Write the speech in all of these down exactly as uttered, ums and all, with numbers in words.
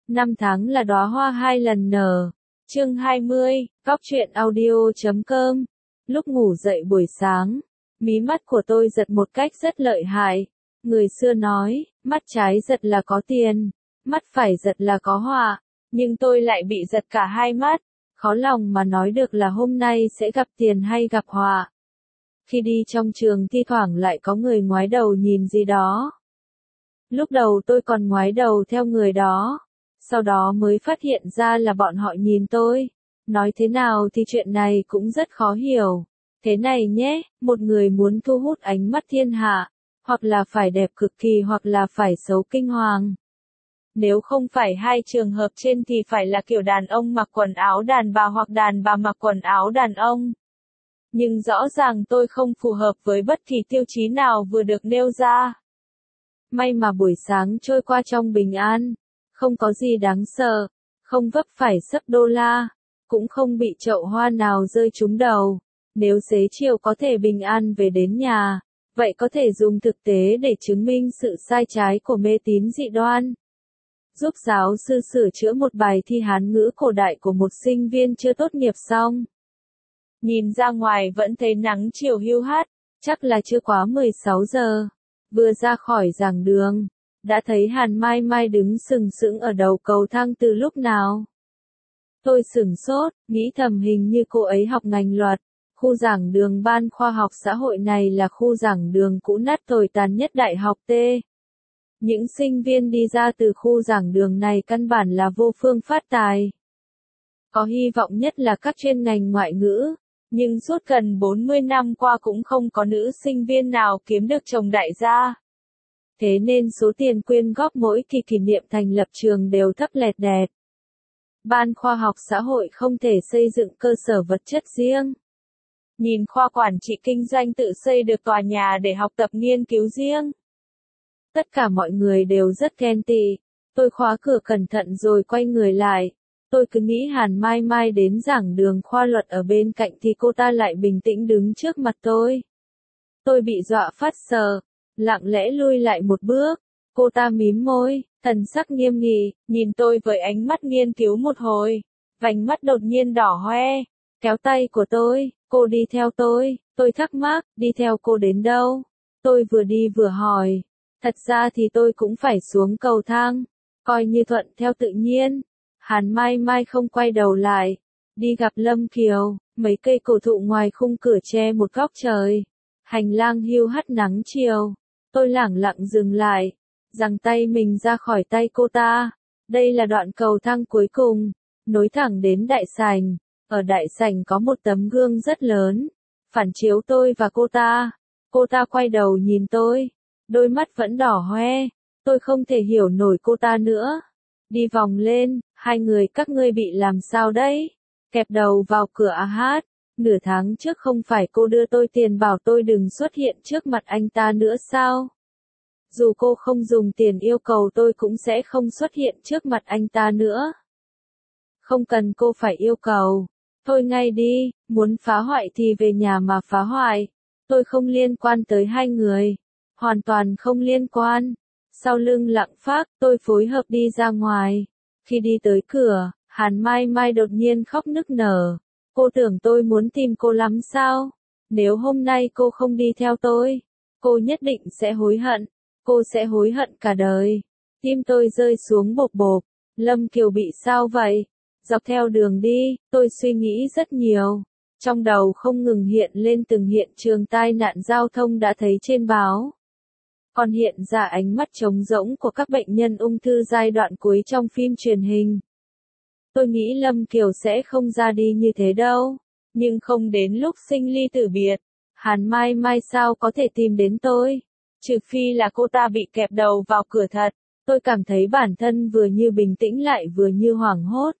Năm tháng là đóa hoa hai lần nở. Chương hai mươi, Cóc truyện audio chấm com. Lúc ngủ dậy buổi sáng, mí mắt của tôi giật một cách rất lợi hại. Người xưa nói, mắt trái giật là có tiền, mắt phải giật là có họa, nhưng tôi lại bị giật cả hai mắt. Khó lòng mà nói được là hôm nay sẽ gặp tiền hay gặp họa. Khi đi trong trường thi thoảng lại có người ngoái đầu nhìn gì đó. Lúc đầu tôi còn ngoái đầu theo người đó, sau đó mới phát hiện ra là bọn họ nhìn tôi. Nói thế nào thì chuyện này cũng rất khó hiểu. Thế này nhé, một người muốn thu hút ánh mắt thiên hạ, hoặc là phải đẹp cực kỳ hoặc là phải xấu kinh hoàng. Nếu không phải hai trường hợp trên thì phải là kiểu đàn ông mặc quần áo đàn bà hoặc đàn bà mặc quần áo đàn ông. Nhưng rõ ràng tôi không phù hợp với bất kỳ tiêu chí nào vừa được nêu ra. May mà buổi sáng trôi qua trong bình an, không có gì đáng sợ, không vấp phải sấp đô la, cũng không bị chậu hoa nào rơi trúng đầu. Nếu xế chiều có thể bình an về đến nhà, vậy có thể dùng thực tế để chứng minh sự sai trái của mê tín dị đoan. Giúp giáo sư sửa chữa một bài thi Hán ngữ cổ đại của một sinh viên chưa tốt nghiệp xong. Nhìn ra ngoài vẫn thấy nắng chiều hiu hắt, chắc là chưa quá mười sáu giờ. Vừa ra khỏi giảng đường, đã thấy Hàn Mai Mai đứng sừng sững ở đầu cầu thang từ lúc nào. Tôi sửng sốt, nghĩ thầm hình như cô ấy học ngành luật. Khu giảng đường Ban Khoa học Xã hội này là khu giảng đường cũ nát tồi tàn nhất Đại học T. Những sinh viên đi ra từ khu giảng đường này căn bản là vô phương phát tài. Có hy vọng nhất là các chuyên ngành ngoại ngữ, nhưng suốt gần bốn mươi năm qua cũng không có nữ sinh viên nào kiếm được chồng đại gia. Thế nên số tiền quyên góp mỗi kỳ kỷ niệm thành lập trường đều thấp lẹt đẹt. Ban Khoa học Xã hội không thể xây dựng cơ sở vật chất riêng. Nhìn khoa quản trị kinh doanh tự xây được tòa nhà để học tập nghiên cứu riêng. Tất cả mọi người đều rất ghen tị. Tôi khóa cửa cẩn thận rồi quay người lại. Tôi cứ nghĩ Hàn Mai Mai đến giảng đường khoa luật ở bên cạnh thì cô ta lại bình tĩnh đứng trước mặt tôi. Tôi bị dọa phát sợ, lặng lẽ lui lại một bước. Cô ta mím môi, thần sắc nghiêm nghị, nhìn tôi với ánh mắt nghiên cứu một hồi. Vành mắt đột nhiên đỏ hoe, kéo tay của tôi, cô đi theo tôi. Tôi thắc mắc, đi theo cô đến đâu? Tôi vừa đi vừa hỏi. Thật ra thì tôi cũng phải xuống cầu thang, coi như thuận theo tự nhiên. Hàn Mai Mai không quay đầu lại, đi gặp Lâm Kiều, mấy cây cổ thụ ngoài khung cửa che một góc trời. Hành lang hiu hắt nắng chiều, tôi lẳng lặng dừng lại, giằng tay mình ra khỏi tay cô ta. Đây là đoạn cầu thang cuối cùng, nối thẳng đến đại sảnh. Ở đại sảnh có một tấm gương rất lớn, phản chiếu tôi và cô ta. Cô ta quay đầu nhìn tôi, đôi mắt vẫn đỏ hoe. Tôi không thể hiểu nổi cô ta nữa. Đi vòng lên, hai người các ngươi bị làm sao đấy? Kẹp đầu vào cửa à hát. Nửa tháng trước không phải cô đưa tôi tiền bảo tôi đừng xuất hiện trước mặt anh ta nữa sao? Dù cô không dùng tiền yêu cầu tôi cũng sẽ không xuất hiện trước mặt anh ta nữa. Không cần cô phải yêu cầu. Thôi ngay đi, muốn phá hoại thì về nhà mà phá hoại. Tôi không liên quan tới hai người. Hoàn toàn không liên quan. Sau lưng lặng phác, tôi phối hợp đi ra ngoài. Khi đi tới cửa, Hàn Mai Mai đột nhiên khóc nức nở. Cô tưởng tôi muốn tìm cô lắm sao? Nếu hôm nay cô không đi theo tôi, cô nhất định sẽ hối hận. Cô sẽ hối hận cả đời. Tim tôi rơi xuống bộp bộp. Lâm Kiều bị sao vậy? Dọc theo đường đi, tôi suy nghĩ rất nhiều. Trong đầu không ngừng hiện lên từng hiện trường tai nạn giao thông đã thấy trên báo. Còn hiện ra ánh mắt trống rỗng của các bệnh nhân ung thư giai đoạn cuối trong phim truyền hình. Tôi nghĩ Lâm Kiều sẽ không ra đi như thế đâu. Nhưng không đến lúc sinh ly tử biệt. Hàn Mai Mai sao có thể tìm đến tôi? Trừ phi là cô ta bị kẹp đầu vào cửa thật. Tôi cảm thấy bản thân vừa như bình tĩnh lại vừa như hoảng hốt.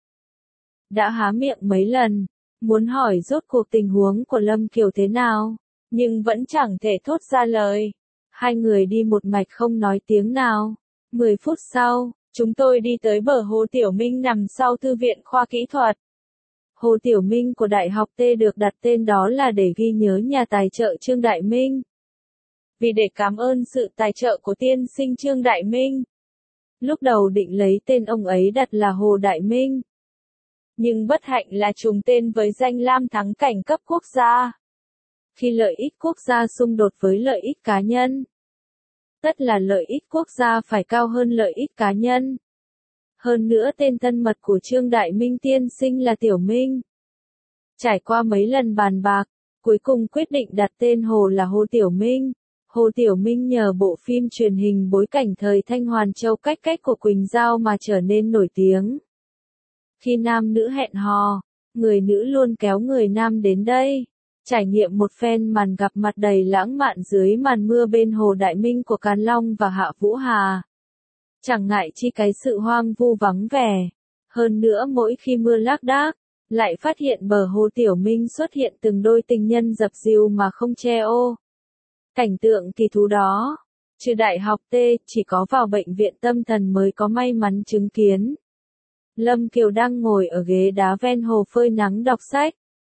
Đã há miệng mấy lần, muốn hỏi rốt cuộc tình huống của Lâm Kiều thế nào, nhưng vẫn chẳng thể thốt ra lời. Hai người đi một mạch không nói tiếng nào. Mười phút sau, chúng tôi đi tới bờ Hồ Tiểu Minh nằm sau Thư viện Khoa Kỹ thuật. Hồ Tiểu Minh của Đại học T được đặt tên đó là để ghi nhớ nhà tài trợ Trương Đại Minh. Vì để cảm ơn sự tài trợ của tiên sinh Trương Đại Minh, Lúc đầu định lấy tên ông ấy đặt là Hồ Đại Minh. Nhưng bất hạnh là trùng tên với danh lam thắng cảnh cấp quốc gia. Khi lợi ích quốc gia xung đột với lợi ích cá nhân, tất là lợi ích quốc gia phải cao hơn lợi ích cá nhân. Hơn nữa tên thân mật của Trương Đại Minh tiên sinh là Tiểu Minh. Trải qua mấy lần bàn bạc, cuối cùng quyết định đặt tên Hồ là Hồ Tiểu Minh. Hồ Tiểu Minh nhờ bộ phim truyền hình bối cảnh thời Thanh Hoàn Châu Cách Cách của Quỳnh Giao mà trở nên nổi tiếng. Khi nam nữ hẹn hò, người nữ luôn kéo người nam đến đây, trải nghiệm một phen màn gặp mặt đầy lãng mạn dưới màn mưa bên Hồ Đại Minh của Càn Long và Hạ Vũ Hà. Chẳng ngại chi cái sự hoang vu vắng vẻ. Hơn nữa mỗi khi mưa lác đác, lại phát hiện bờ Hồ Tiểu Minh xuất hiện từng đôi tình nhân dập dìu mà không che ô. Cảnh tượng kỳ thú đó, trừ đại học T, chỉ có vào bệnh viện tâm thần mới có may mắn chứng kiến. Lâm Kiều đang ngồi ở ghế đá ven hồ phơi nắng đọc sách.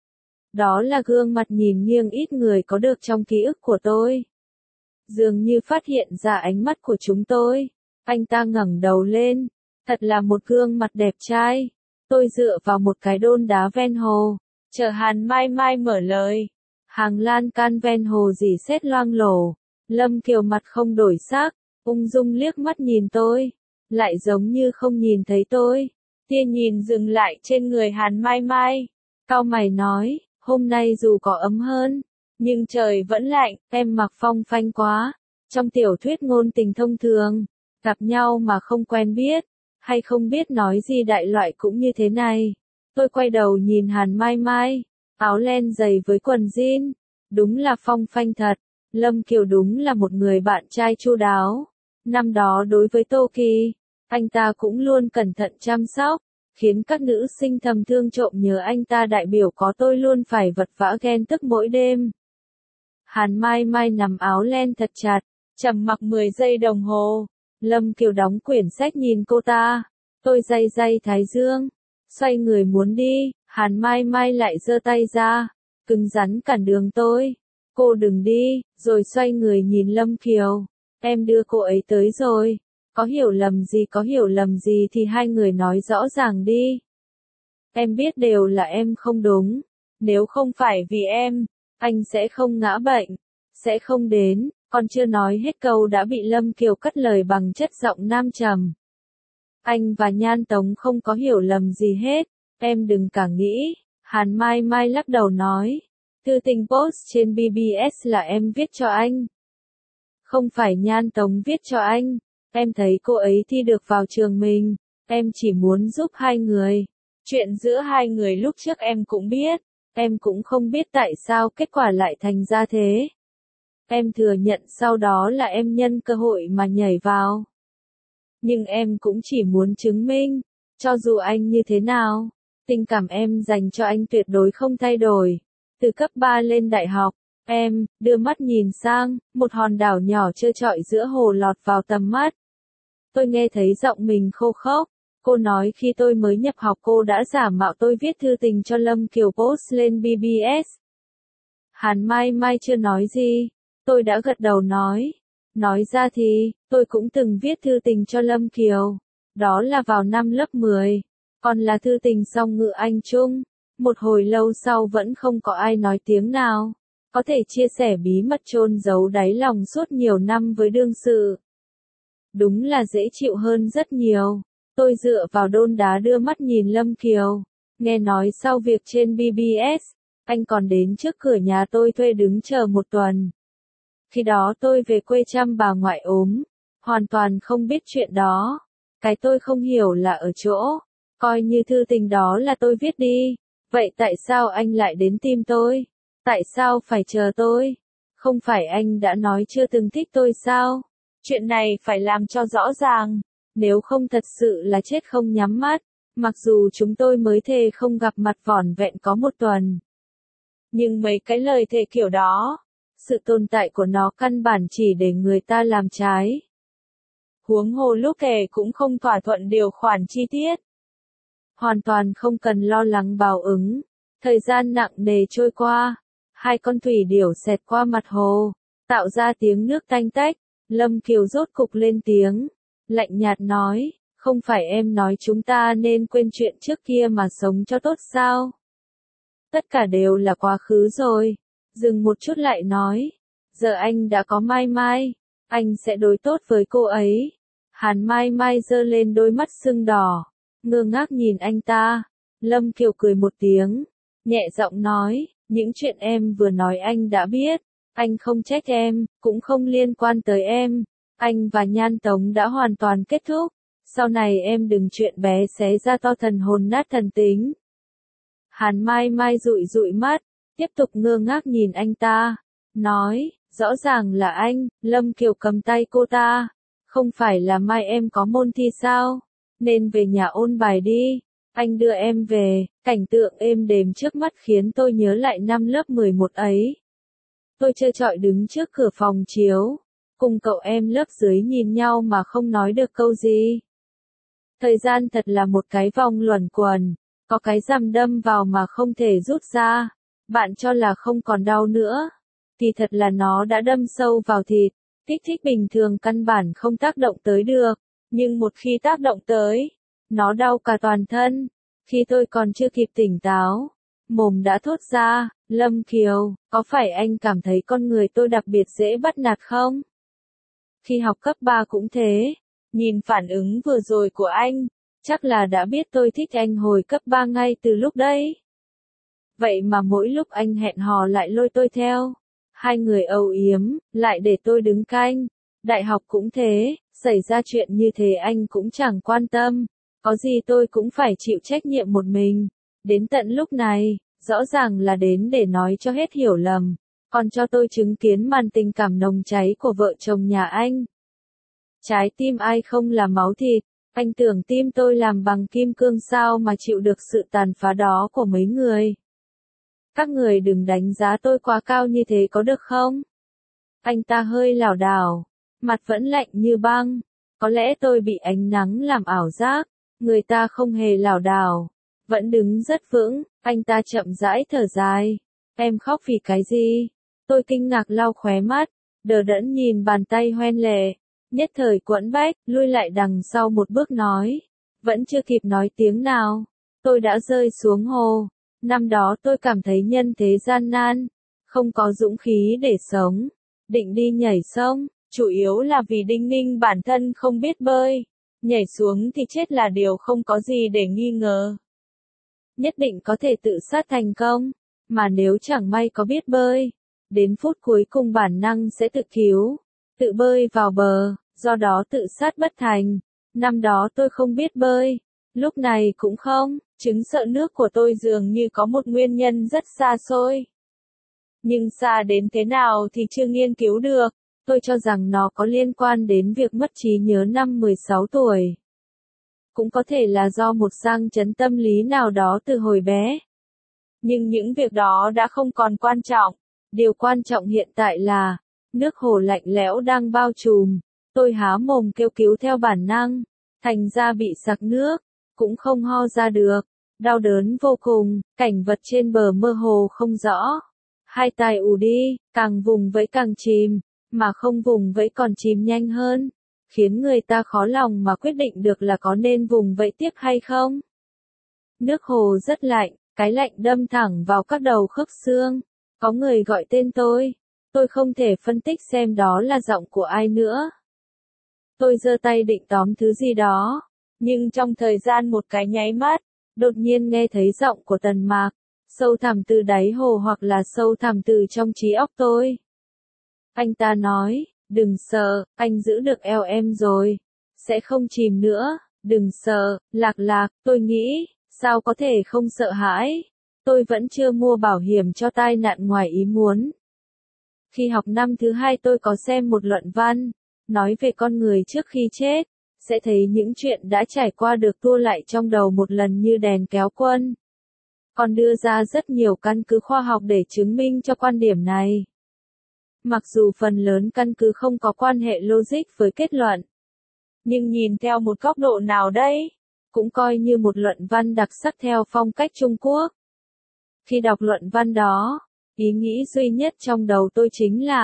Đó là gương mặt nhìn nghiêng ít người có được trong ký ức của tôi. Dường như phát hiện ra ánh mắt của chúng tôi. Anh ta ngẩng đầu lên. Thật là một gương mặt đẹp trai. Tôi dựa vào một cái đôn đá ven hồ, chờ Hàn Mai Mai mở lời. Hàng lan can ven hồ rỉ sét loang lổ. Lâm Kiều mặt không đổi sắc, ung dung liếc mắt nhìn tôi. Lại giống như không nhìn thấy tôi. Tia nhìn dừng lại trên người Hàn Mai Mai. Cau mày nói, hôm nay dù có ấm hơn, nhưng trời vẫn lạnh, em mặc phong phanh quá. Trong tiểu thuyết ngôn tình thông thường, gặp nhau mà không quen biết, hay không biết nói gì đại loại cũng như thế này. Tôi quay đầu nhìn Hàn Mai Mai, áo len dày với quần jean, đúng là phong phanh thật. Lâm Kiều đúng là một người bạn trai chu đáo. Năm đó đối với Tô Kỳ, anh ta cũng luôn cẩn thận chăm sóc, khiến các nữ sinh thầm thương trộm nhớ anh ta đại biểu có tôi luôn phải vật vã ghen tức mỗi đêm. Hàn Mai Mai nằm áo len thật chặt, trầm mặc mười giây đồng hồ. Lâm Kiều đóng quyển sách nhìn cô ta. Tôi day day thái dương, xoay người muốn đi, Hàn Mai Mai lại giơ tay ra, cứng rắn cản đường tôi. Cô đừng đi, rồi xoay người nhìn Lâm Kiều. Em đưa cô ấy tới rồi. Có hiểu lầm gì có hiểu lầm gì thì hai người nói rõ ràng đi. Em biết đều là em không đúng. Nếu không phải vì em, anh sẽ không ngã bệnh, sẽ không đến. Còn chưa nói hết câu đã bị Lâm Kiều cắt lời bằng chất giọng nam trầm. Anh và Nhan Tống không có hiểu lầm gì hết. Em đừng cả nghĩ. Hàn Mai Mai lắc đầu nói. Thư tình post trên bê bê ét là em viết cho anh. Không phải Nhan Tống viết cho anh. Em thấy cô ấy thi được vào trường mình. Em chỉ muốn giúp hai người. Chuyện giữa hai người lúc trước em cũng biết. Em cũng không biết tại sao kết quả lại thành ra thế. Em thừa nhận sau đó là em nhân cơ hội mà nhảy vào. Nhưng em cũng chỉ muốn chứng minh, cho dù anh như thế nào, tình cảm em dành cho anh tuyệt đối không thay đổi. Từ cấp ba lên đại học, em, đưa mắt nhìn sang, một hòn đảo nhỏ trơ trọi giữa hồ lọt vào tầm mắt. Tôi nghe thấy giọng mình khô khốc. Cô nói khi tôi mới nhập học cô đã giả mạo tôi viết thư tình cho Lâm Kiều post lên bê bê ét. Hàn Mai Mai chưa nói gì. Tôi đã gật đầu nói. Nói ra thì, tôi cũng từng viết thư tình cho Lâm Kiều. Đó là vào năm lớp mười. Còn là thư tình song ngữ Anh Trung. Một hồi lâu sau vẫn không có ai nói tiếng nào. Có thể chia sẻ bí mật chôn giấu đáy lòng suốt nhiều năm với đương sự. Đúng là dễ chịu hơn rất nhiều. Tôi dựa vào đôn đá đưa mắt nhìn Lâm Kiều. Nghe nói sau việc trên bê bê ét, anh còn đến trước cửa nhà tôi thuê đứng chờ một tuần. Khi đó tôi về quê chăm bà ngoại ốm. Hoàn toàn không biết chuyện đó. Cái tôi không hiểu là ở chỗ. Coi như thư tình đó là tôi viết đi. Vậy tại sao anh lại đến tìm tôi? Tại sao phải chờ tôi? Không phải anh đã nói chưa từng thích tôi sao? Chuyện này phải làm cho rõ ràng. Nếu không thật sự là chết không nhắm mắt. Mặc dù chúng tôi mới thề không gặp mặt vỏn vẹn có một tuần. Nhưng mấy cái lời thề kiểu đó, sự tồn tại của nó căn bản chỉ để người ta làm trái. Huống hồ lúc thề cũng không thỏa thuận điều khoản chi tiết. Hoàn toàn không cần lo lắng báo ứng. Thời gian nặng nề trôi qua. Hai con thủy điểu xẹt qua mặt hồ, tạo ra tiếng nước tanh tách. Lâm Kiều rốt cục lên tiếng. lạnh nhạt nói, không phải em nói chúng ta nên quên chuyện trước kia mà sống cho tốt sao? Tất cả đều là quá khứ rồi. Dừng một chút lại nói, giờ anh đã có Mai Mai, anh sẽ đối tốt với cô ấy. Hàn Mai Mai giơ lên đôi mắt sưng đỏ, ngơ ngác nhìn anh ta. Lâm Kiều cười một tiếng, nhẹ giọng nói, những chuyện em vừa nói anh đã biết, anh không trách em, cũng không liên quan tới em. Anh và Nhan Tống đã hoàn toàn kết thúc, sau này em đừng chuyện bé xé ra to thần hồn nát thần tính. Hàn Mai Mai dụi dụi mắt, tiếp tục ngơ ngác nhìn anh ta, nói, rõ ràng là anh. Lâm Kiều cầm tay cô ta, không phải là mai em có môn thi sao, nên về nhà ôn bài đi, anh đưa em về. Cảnh tượng êm đềm trước mắt khiến tôi nhớ lại năm lớp mười một ấy. Tôi trơ trọi đứng trước cửa phòng chiếu, cùng cậu em lớp dưới nhìn nhau mà không nói được câu gì. Thời gian thật là một cái vòng luẩn quẩn, có cái rằm đâm vào mà không thể rút ra. Bạn cho là không còn đau nữa, thì thật là nó đã đâm sâu vào thịt. Kích thích bình thường căn bản không tác động tới được, nhưng một khi tác động tới, nó đau cả toàn thân. Khi tôi còn chưa kịp tỉnh táo, mồm đã thốt ra, Lâm Kiều, có phải anh cảm thấy con người tôi đặc biệt dễ bắt nạt không? Khi học cấp ba cũng thế, nhìn phản ứng vừa rồi của anh, chắc là đã biết tôi thích anh hồi cấp ba ngay từ lúc đấy. Vậy mà mỗi lúc anh hẹn hò lại lôi tôi theo. Hai người âu yếm, lại để tôi đứng canh. Đại học cũng thế, xảy ra chuyện như thế anh cũng chẳng quan tâm. Có gì tôi cũng phải chịu trách nhiệm một mình. Đến tận lúc này, rõ ràng là đến để nói cho hết hiểu lầm. Còn cho tôi chứng kiến màn tình cảm nồng cháy của vợ chồng nhà anh. Trái tim ai không là máu thịt, anh tưởng tim tôi làm bằng kim cương sao mà chịu được sự tàn phá đó của mấy người. Các người đừng đánh giá tôi quá cao như thế có được không? Anh ta hơi lảo đảo, mặt vẫn lạnh như băng. Có lẽ tôi bị ánh nắng làm ảo giác, người ta không hề lảo đảo, vẫn đứng rất vững. Anh ta chậm rãi thở dài. Em khóc vì cái gì? Tôi kinh ngạc lau khóe mắt, đờ đẫn nhìn bàn tay hoen lệ, nhất thời quẫn bách, lui lại đằng sau một bước nói. Vẫn chưa kịp nói tiếng nào, tôi đã rơi xuống hồ. Năm đó tôi cảm thấy nhân thế gian nan, không có dũng khí để sống, định đi nhảy sông, chủ yếu là vì đinh ninh bản thân không biết bơi, nhảy xuống thì chết là điều không có gì để nghi ngờ. Nhất định có thể tự sát thành công, mà nếu chẳng may có biết bơi, đến phút cuối cùng bản năng sẽ tự cứu, tự bơi vào bờ, do đó tự sát bất thành. Năm đó tôi không biết bơi, lúc này cũng không. Chứng sợ nước của tôi dường như có một nguyên nhân rất xa xôi. Nhưng xa đến thế nào thì chưa nghiên cứu được, tôi cho rằng nó có liên quan đến việc mất trí nhớ năm mười sáu tuổi. Cũng có thể là do một sang chấn tâm lý nào đó từ hồi bé. Nhưng những việc đó đã không còn quan trọng, điều quan trọng hiện tại là, nước hồ lạnh lẽo đang bao trùm, tôi há mồm kêu cứu theo bản năng, thành ra bị sặc nước, cũng không ho ra được. Đau đớn vô cùng, cảnh vật trên bờ mơ hồ không rõ. Hai tay ù đi, càng vùng vẫy càng chìm, mà không vùng vẫy còn chìm nhanh hơn, khiến người ta khó lòng mà quyết định được là có nên vùng vẫy tiếp hay không. Nước hồ rất lạnh, cái lạnh đâm thẳng vào các đầu khớp xương. Có người gọi tên tôi, tôi không thể phân tích xem đó là giọng của ai nữa. Tôi giơ tay định tóm thứ gì đó, nhưng trong thời gian một cái nháy mắt, đột nhiên nghe thấy giọng của Tần Mạc, sâu thẳm từ đáy hồ hoặc là sâu thẳm từ trong trí óc tôi. Anh ta nói, đừng sợ, anh giữ được eo em rồi, sẽ không chìm nữa, đừng sợ. Lạc Lạc, tôi nghĩ, sao có thể không sợ hãi, tôi vẫn chưa mua bảo hiểm cho tai nạn ngoài ý muốn. Khi học năm thứ hai tôi có xem một luận văn, nói về con người trước khi chết. Sẽ thấy những chuyện đã trải qua được tua lại trong đầu một lần như đèn kéo quân. Còn đưa ra rất nhiều căn cứ khoa học để chứng minh cho quan điểm này. Mặc dù phần lớn căn cứ không có quan hệ logic với kết luận. Nhưng nhìn theo một góc độ nào đấy, cũng coi như một luận văn đặc sắc theo phong cách Trung Quốc. Khi đọc luận văn đó, ý nghĩ duy nhất trong đầu tôi chính là,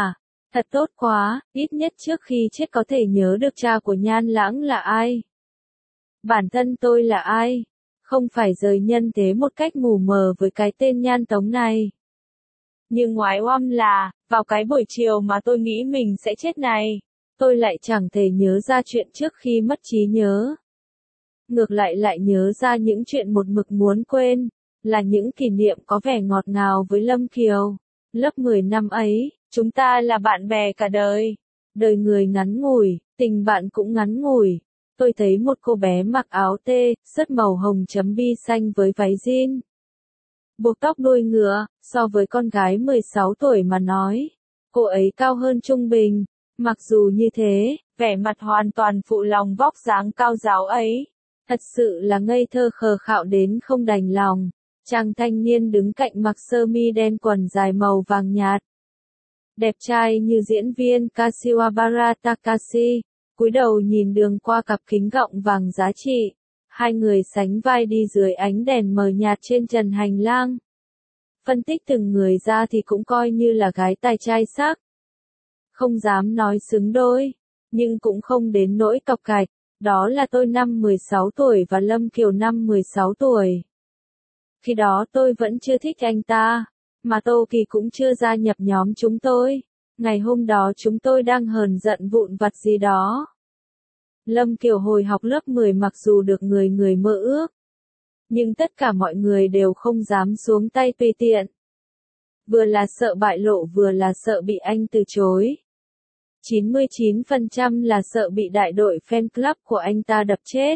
Thật tốt quá, ít nhất trước khi chết có thể nhớ được cha của Nhan Lãng là ai. Bản thân tôi là ai? Không phải rời nhân thế một cách mù mờ với cái tên Nhan Tống này. Nhưng ngoái oăm là, vào cái buổi chiều mà tôi nghĩ mình sẽ chết này, tôi lại chẳng thể nhớ ra chuyện trước khi mất trí nhớ. Ngược lại lại nhớ ra những chuyện một mực muốn quên, là những kỷ niệm có vẻ ngọt ngào với Lâm Kiều. Lớp mười năm ấy, chúng ta là bạn bè cả đời. Đời người ngắn ngủi, tình bạn cũng ngắn ngủi. Tôi thấy một cô bé mặc áo tê, sớt màu hồng chấm bi xanh với váy jean. Buộc tóc đuôi ngựa, so với con gái mười sáu tuổi mà nói. Cô ấy cao hơn trung bình. Mặc dù như thế, vẻ mặt hoàn toàn phụ lòng vóc dáng cao ráo ấy. Thật sự là ngây thơ khờ khạo đến không đành lòng. Chàng thanh niên đứng cạnh mặc sơ mi đen quần dài màu vàng nhạt. Đẹp trai như diễn viên Kashiwabara Takashi, cúi đầu nhìn đường qua cặp kính gọng vàng giá trị. Hai người sánh vai đi dưới ánh đèn mờ nhạt trên trần hành lang. Phân tích từng người ra thì cũng coi như là gái tài trai sắc. Không dám nói xứng đôi, nhưng cũng không đến nỗi cọc cạch. Đó là tôi năm mười sáu tuổi và Lâm Kiều năm mười sáu tuổi. Khi đó tôi vẫn chưa thích anh ta, mà Tô Kỳ cũng chưa gia nhập nhóm chúng tôi. Ngày hôm đó chúng tôi đang hờn giận vụn vặt gì đó. Lâm Kiều hồi học lớp mười mặc dù được người người mơ ước, nhưng tất cả mọi người đều không dám xuống tay tùy tiện. Vừa là sợ bại lộ vừa là sợ bị anh từ chối. chín mươi chín phần trăm là sợ bị đại đội fan club của anh ta đập chết.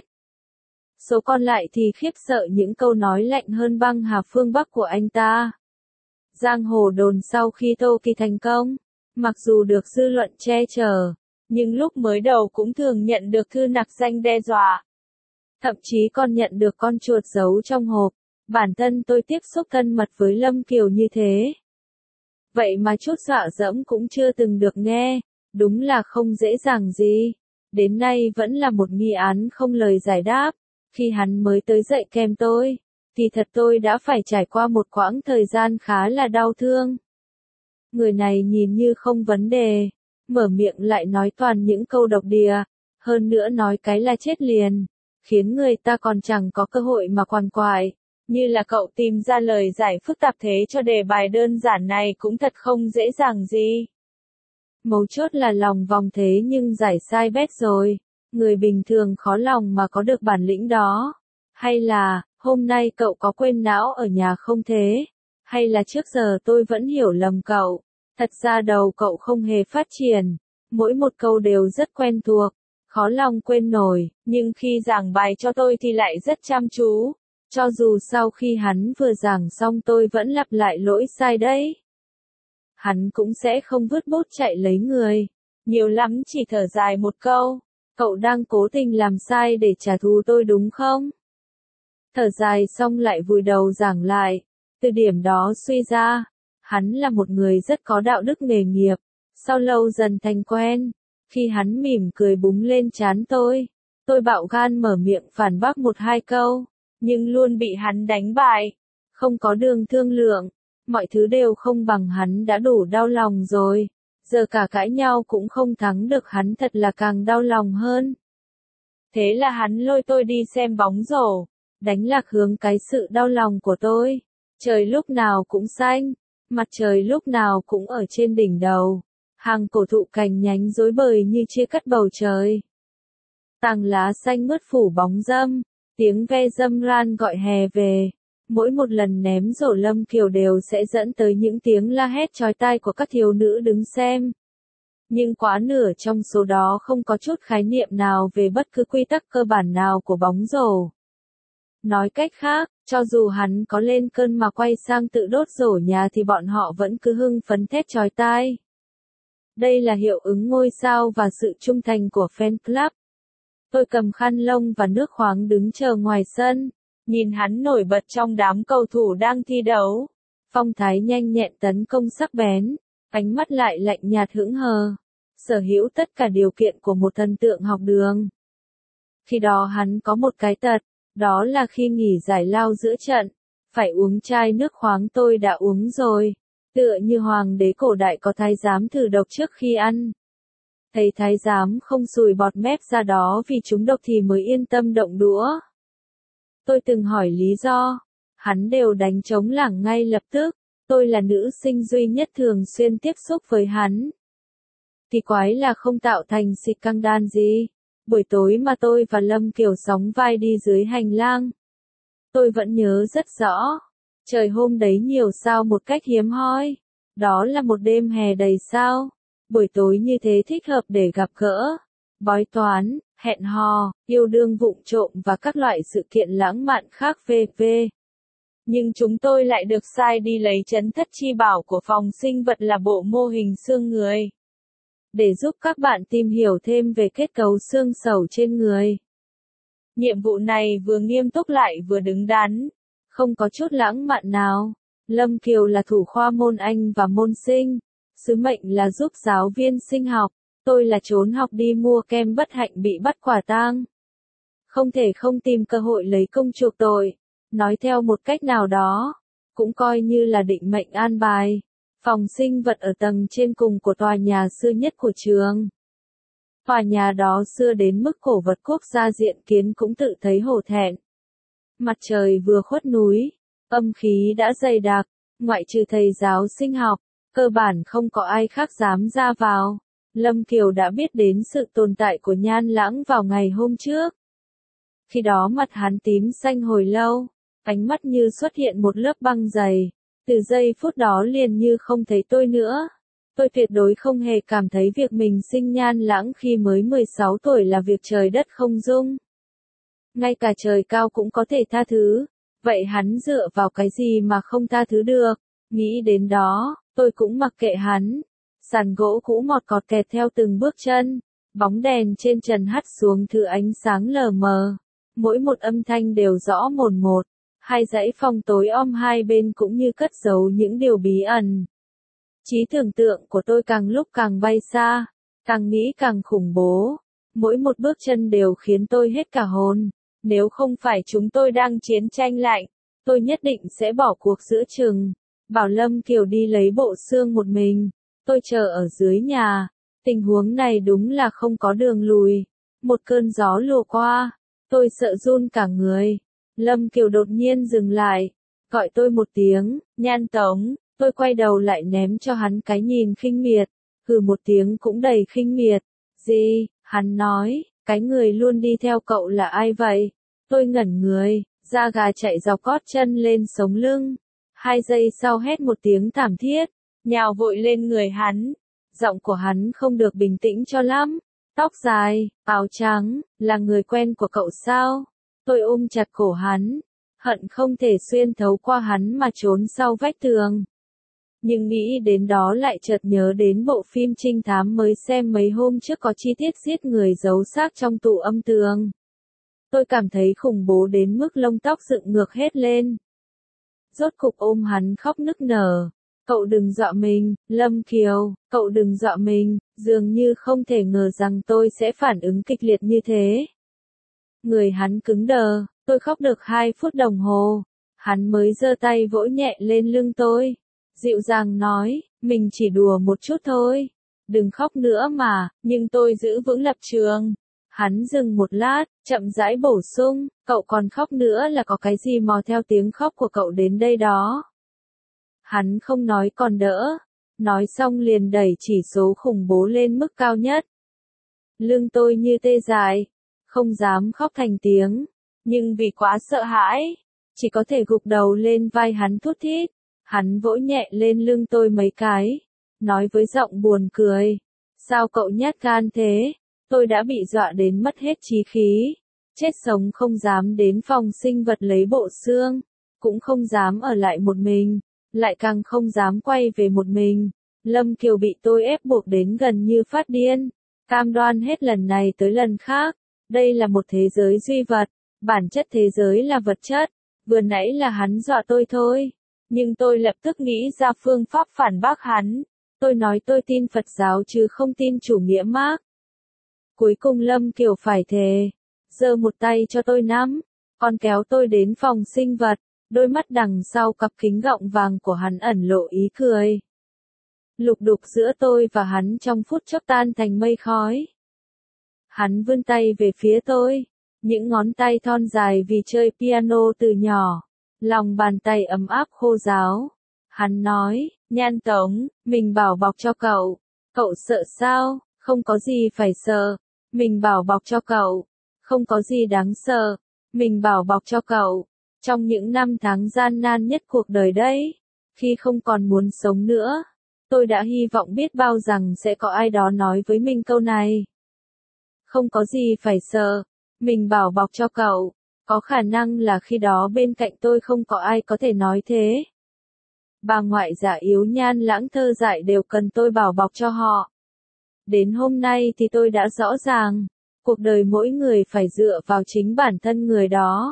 Số còn lại thì khiếp sợ những câu nói lạnh hơn băng hà phương Bắc của anh ta. Giang hồ đồn sau khi Tô Kỳ thành công, mặc dù được dư luận che chở, nhưng lúc mới đầu cũng thường nhận được thư nặc danh đe dọa. Thậm chí còn nhận được con chuột giấu trong hộp. Bản thân tôi tiếp xúc thân mật với Lâm Kiều như thế. Vậy mà chút dọa dẫm cũng chưa từng được nghe. Đúng là không dễ dàng gì. Đến nay vẫn là một nghi án không lời giải đáp. Khi hắn mới tới dạy kèm tôi, thì thật tôi đã phải trải qua một quãng thời gian khá là đau thương. Người này nhìn như không vấn đề, mở miệng lại nói toàn những câu độc địa, hơn nữa nói cái là chết liền, khiến người ta còn chẳng có cơ hội mà quằn quại. Như là cậu tìm ra lời giải phức tạp thế cho đề bài đơn giản này cũng thật không dễ dàng gì. Mấu chốt là lòng vòng thế nhưng giải sai bét rồi. Người bình thường khó lòng mà có được bản lĩnh đó. Hay là, hôm nay cậu có quên não ở nhà không thế? Hay là trước giờ tôi vẫn hiểu lầm cậu? Thật ra đầu cậu không hề phát triển. Mỗi một câu đều rất quen thuộc, khó lòng quên nổi, nhưng khi giảng bài cho tôi thì lại rất chăm chú. Cho dù sau khi hắn vừa giảng xong tôi vẫn lặp lại lỗi sai đấy. Hắn cũng sẽ không vứt bút chạy lấy người. Nhiều lắm chỉ thở dài một câu. Cậu đang cố tình làm sai để trả thù tôi đúng không? Thở dài xong lại vùi đầu giảng lại. Từ điểm đó suy ra, hắn là một người rất có đạo đức nghề nghiệp. Sau lâu dần thành quen, khi hắn mỉm cười búng lên trán tôi, tôi bạo gan mở miệng phản bác một hai câu, nhưng luôn bị hắn đánh bại. Không có đường thương lượng, mọi thứ đều không bằng hắn đã đủ đau lòng rồi. Giờ cả cãi nhau cũng không thắng được hắn thật là càng đau lòng hơn. Thế là hắn lôi tôi đi xem bóng rổ, đánh lạc hướng cái sự đau lòng của tôi. Trời lúc nào cũng xanh, mặt trời lúc nào cũng ở trên đỉnh đầu. Hàng cổ thụ cành nhánh rối bời như chia cắt bầu trời. Tàng lá xanh mướt phủ bóng râm, tiếng ve râm ran gọi hè về. Mỗi một lần ném rổ Lâm Kiều đều sẽ dẫn tới những tiếng la hét chói tai của các thiếu nữ đứng xem. Nhưng quá nửa trong số đó không có chút khái niệm nào về bất cứ quy tắc cơ bản nào của bóng rổ. Nói cách khác, cho dù hắn có lên cơn mà quay sang tự đốt rổ nhà thì bọn họ vẫn cứ hưng phấn thét chói tai. Đây là hiệu ứng ngôi sao và sự trung thành của fan club. Tôi cầm khăn lông và nước khoáng đứng chờ ngoài sân. Nhìn hắn nổi bật trong đám cầu thủ đang thi đấu. Phong thái nhanh nhẹn tấn công sắc bén, ánh mắt lại lạnh nhạt hững hờ. Sở hữu tất cả điều kiện của một thần tượng học đường. Khi đó hắn có một cái tật, đó là khi nghỉ giải lao giữa trận, phải uống chai nước khoáng tôi đã uống rồi. Tựa như hoàng đế cổ đại có thái giám thử độc trước khi ăn. Thấy thái giám không sùi bọt mép ra đó vì chúng độc thì mới yên tâm động đũa. Tôi từng hỏi lý do, hắn đều đánh trống lảng ngay lập tức, tôi là nữ sinh duy nhất thường xuyên tiếp xúc với hắn. Thì quái là không tạo thành xịt căng đan gì. Buổi tối mà tôi và Lâm Kiều sóng vai đi dưới hành lang. Tôi vẫn nhớ rất rõ. Trời hôm đấy nhiều sao một cách hiếm hoi. Đó là một đêm hè đầy sao. Buổi tối như thế thích hợp để gặp gỡ, bói toán, hẹn hò, yêu đương vụng trộm và các loại sự kiện lãng mạn khác vân vân. Nhưng chúng tôi lại được sai đi lấy trấn thất chi bảo của phòng sinh vật là bộ mô hình xương người. Để giúp các bạn tìm hiểu thêm về kết cấu xương sầu trên người. Nhiệm vụ này vừa nghiêm túc lại vừa đứng đắn, không có chút lãng mạn nào. Lâm Kiều là thủ khoa môn Anh và môn sinh, sứ mệnh là giúp giáo viên sinh học, tôi là trốn học đi mua kem bất hạnh bị bắt quả tang. Không thể không tìm cơ hội lấy công chuộc tội, nói theo một cách nào đó, cũng coi như là định mệnh an bài. Phòng sinh vật ở tầng trên cùng của tòa nhà xưa nhất của trường. Tòa nhà đó xưa đến mức cổ vật quốc gia diện kiến cũng tự thấy hổ thẹn. Mặt trời vừa khuất núi, âm khí đã dày đặc, ngoại trừ thầy giáo sinh học, cơ bản không có ai khác dám ra vào. Lâm Kiều đã biết đến sự tồn tại của Nhan Lãng vào ngày hôm trước. Khi đó mặt hắn tím xanh hồi lâu, ánh mắt như xuất hiện một lớp băng dày. Từ giây phút đó liền như không thấy tôi nữa. Tôi tuyệt đối không hề cảm thấy việc mình sinh Nhan Lãng khi mới mười sáu tuổi là việc trời đất không dung. Ngay cả trời cao cũng có thể tha thứ. Vậy hắn dựa vào cái gì mà không tha thứ được? Nghĩ đến đó, tôi cũng mặc kệ hắn. Sàn gỗ cũ mọt cọt kẹt theo từng bước chân. Bóng đèn trên trần hắt xuống thứ ánh sáng lờ mờ. Mỗi một âm thanh đều rõ mồn một. Hai dãy phòng tối om hai bên cũng như cất giấu những điều bí ẩn. Trí tưởng tượng của tôi càng lúc càng bay xa, càng nghĩ càng khủng bố. Mỗi một bước chân đều khiến tôi hết cả hồn. Nếu không phải chúng tôi đang chiến tranh lạnh, tôi nhất định sẽ bỏ cuộc giữa chừng. Bảo Lâm Kiều đi lấy bộ xương một mình. Tôi chờ ở dưới nhà. Tình huống này đúng là không có đường lùi. Một cơn gió lùa qua. Tôi sợ run cả người. Lâm Kiều đột nhiên dừng lại, gọi tôi một tiếng, Nhan Tống, tôi quay đầu lại ném cho hắn cái nhìn khinh miệt, hừ một tiếng cũng đầy khinh miệt. Gì? Hắn nói, cái người luôn đi theo cậu là ai vậy? Tôi ngẩn người, da gà chạy dọc gót chân lên sống lưng. Hai giây sau hét một tiếng thảm thiết, nhào vội lên người hắn. Giọng của hắn không được bình tĩnh cho lắm. Tóc dài, áo trắng, là người quen của cậu sao? Tôi ôm chặt cổ hắn, hận không thể xuyên thấu qua hắn mà trốn sau vách tường. Nhưng nghĩ đến đó lại chợt nhớ đến bộ phim trinh thám mới xem mấy hôm trước có chi tiết giết người giấu xác trong tủ âm tường. Tôi cảm thấy khủng bố đến mức lông tóc dựng ngược hết lên. Rốt cục ôm hắn khóc nức nở. Cậu đừng dọa mình, Lâm Kiều, cậu đừng dọa mình, dường như không thể ngờ rằng tôi sẽ phản ứng kịch liệt như thế. Người hắn cứng đờ, tôi khóc được hai phút đồng hồ. Hắn mới giơ tay vỗ nhẹ lên lưng tôi. Dịu dàng nói, mình chỉ đùa một chút thôi. Đừng khóc nữa mà, nhưng tôi giữ vững lập trường. Hắn dừng một lát, chậm rãi bổ sung, cậu còn khóc nữa là có cái gì mò theo tiếng khóc của cậu đến đây đó. Hắn không nói còn đỡ. Nói xong liền đẩy chỉ số khủng bố lên mức cao nhất. Lưng tôi như tê dại. Không dám khóc thành tiếng, nhưng vì quá sợ hãi, chỉ có thể gục đầu lên vai hắn thút thít. Hắn vỗ nhẹ lên lưng tôi mấy cái, nói với giọng buồn cười, sao cậu nhát gan thế? Tôi đã bị dọa đến mất hết trí khí, chết sống không dám đến phòng sinh vật lấy bộ xương, cũng không dám ở lại một mình, lại càng không dám quay về một mình. Lâm Kiều bị tôi ép buộc đến gần như phát điên, cam đoan hết lần này tới lần khác. Đây là một thế giới duy vật, bản chất thế giới là vật chất, vừa nãy là hắn dọa tôi thôi, nhưng tôi lập tức nghĩ ra phương pháp phản bác hắn. Tôi nói tôi tin Phật giáo chứ không tin chủ nghĩa Mác. Cuối cùng Lâm Kiều phải thề, giơ một tay cho tôi nắm, còn kéo tôi đến phòng sinh vật, đôi mắt đằng sau cặp kính gọng vàng của hắn ẩn lộ ý cười. Lục đục giữa tôi và hắn trong phút chốc tan thành mây khói. Hắn vươn tay về phía tôi, những ngón tay thon dài vì chơi piano từ nhỏ, lòng bàn tay ấm áp khô ráo. Hắn nói, Nhan Tống, mình bảo bọc cho cậu, cậu sợ sao, không có gì phải sợ, mình bảo bọc cho cậu, không có gì đáng sợ, mình bảo bọc cho cậu. Trong những năm tháng gian nan nhất cuộc đời đấy, khi không còn muốn sống nữa, tôi đã hy vọng biết bao rằng sẽ có ai đó nói với mình câu này. Không có gì phải sợ, mình bảo bọc cho cậu, có khả năng là khi đó bên cạnh tôi không có ai có thể nói thế. Bà ngoại giả yếu nhan lãng thơ dại đều cần tôi bảo bọc cho họ. Đến hôm nay thì tôi đã rõ ràng, cuộc đời mỗi người phải dựa vào chính bản thân người đó.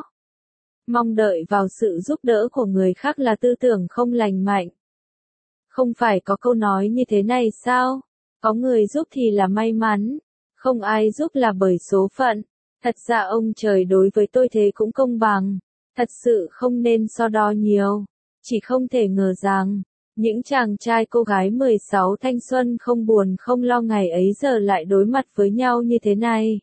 Mong đợi vào sự giúp đỡ của người khác là tư tưởng không lành mạnh. Không phải có câu nói như thế này sao? Có người giúp thì là may mắn, không ai giúp là bởi số phận. Thật ra ông trời đối với tôi thế cũng công bằng, thật sự không nên so đo nhiều. Chỉ không thể ngờ rằng, những chàng trai cô gái mười sáu thanh xuân không buồn không lo ngày ấy giờ lại đối mặt với nhau như thế này.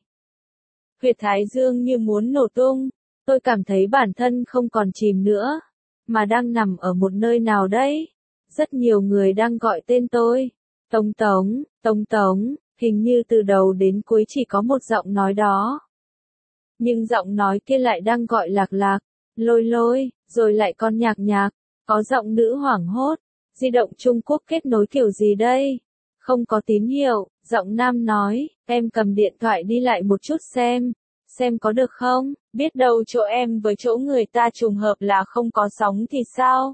Huyệt thái dương như muốn nổ tung, tôi cảm thấy bản thân không còn chìm nữa, mà đang nằm ở một nơi nào đấy. Rất nhiều người đang gọi tên tôi. Tống Tống, Tống Tống, hình như từ đầu đến cuối chỉ có một giọng nói đó. Nhưng giọng nói kia lại đang gọi Lạc Lạc, Lôi Lôi, rồi lại còn Nhạc Nhạc. Có giọng nữ hoảng hốt, di động Trung Quốc kết nối kiểu gì đây? Không có tín hiệu, giọng nam nói, em cầm điện thoại đi lại một chút xem, xem có được không, biết đâu chỗ em với chỗ người ta trùng hợp là không có sóng thì sao?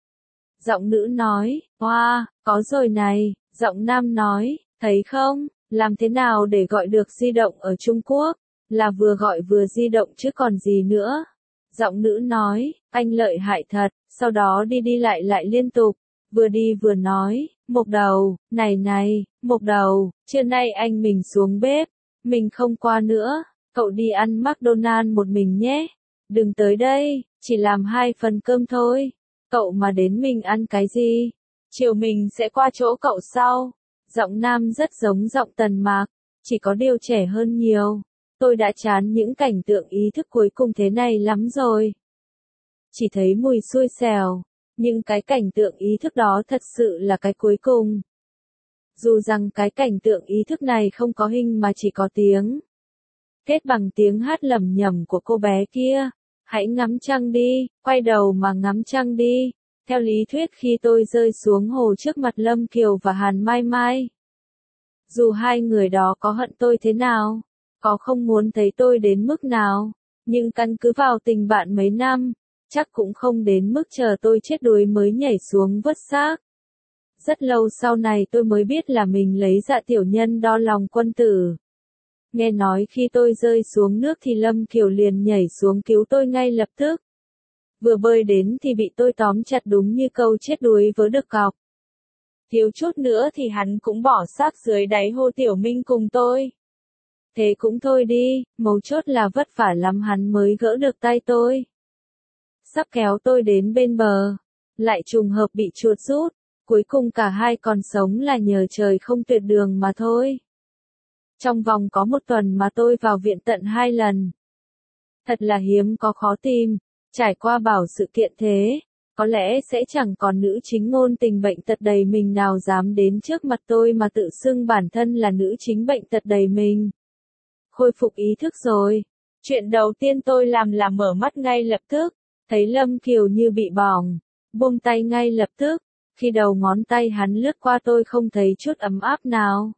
Giọng nữ nói, hoa, wow, có rồi này, giọng nam nói, thấy không, làm thế nào để gọi được di động ở Trung Quốc, là vừa gọi vừa di động chứ còn gì nữa. Giọng nữ nói, anh lợi hại thật, sau đó đi đi lại lại liên tục, vừa đi vừa nói, Mộc Đầu, này này, Mộc Đầu, trưa nay anh mình xuống bếp, mình không qua nữa, cậu đi ăn McDonald's một mình nhé, đừng tới đây, chỉ làm hai phần cơm thôi, cậu mà đến mình ăn cái gì, chiều mình sẽ qua chỗ cậu sau. Giọng nam rất giống giọng Tần Mạc, chỉ có điều trẻ hơn nhiều. Tôi đã chán những cảnh tượng ý thức cuối cùng thế này lắm rồi. Chỉ thấy mùi xui xẻo, nhưng cái cảnh tượng ý thức đó thật sự là cái cuối cùng. Dù rằng cái cảnh tượng ý thức này không có hình mà chỉ có tiếng. Kết bằng tiếng hát lẩm nhẩm của cô bé kia. Hãy ngắm trăng đi, quay đầu mà ngắm trăng đi. Theo lý thuyết khi tôi rơi xuống hồ trước mặt Lâm Kiều và Hàn Mai Mai. Dù hai người đó có hận tôi thế nào, có không muốn thấy tôi đến mức nào, nhưng căn cứ vào tình bạn mấy năm, chắc cũng không đến mức chờ tôi chết đuối mới nhảy xuống vớt xác. Rất lâu sau này tôi mới biết là mình lấy dạ tiểu nhân đo lòng quân tử. Nghe nói khi tôi rơi xuống nước thì Lâm Kiều liền nhảy xuống cứu tôi ngay lập tức. Vừa bơi đến thì bị tôi tóm chặt đúng như câu chết đuối vớ được cọc. Thiếu chút nữa thì hắn cũng bỏ xác dưới đáy hồ Tiểu Minh cùng tôi. Thế cũng thôi đi, mấu chốt là vất vả lắm hắn mới gỡ được tay tôi. Sắp kéo tôi đến bên bờ, lại trùng hợp bị chuột rút, cuối cùng cả hai còn sống là nhờ trời không tuyệt đường mà thôi. Trong vòng có một tuần mà tôi vào viện tận hai lần. Thật là hiếm có khó tìm, trải qua bảo sự kiện thế, có lẽ sẽ chẳng còn nữ chính ngôn tình bệnh tật đầy mình nào dám đến trước mặt tôi mà tự xưng bản thân là nữ chính bệnh tật đầy mình. Khôi phục ý thức rồi. Chuyện đầu tiên tôi làm là mở mắt ngay lập tức, thấy Lâm Kiều như bị bỏng, buông tay ngay lập tức, khi đầu ngón tay hắn lướt qua tôi không thấy chút ấm áp nào.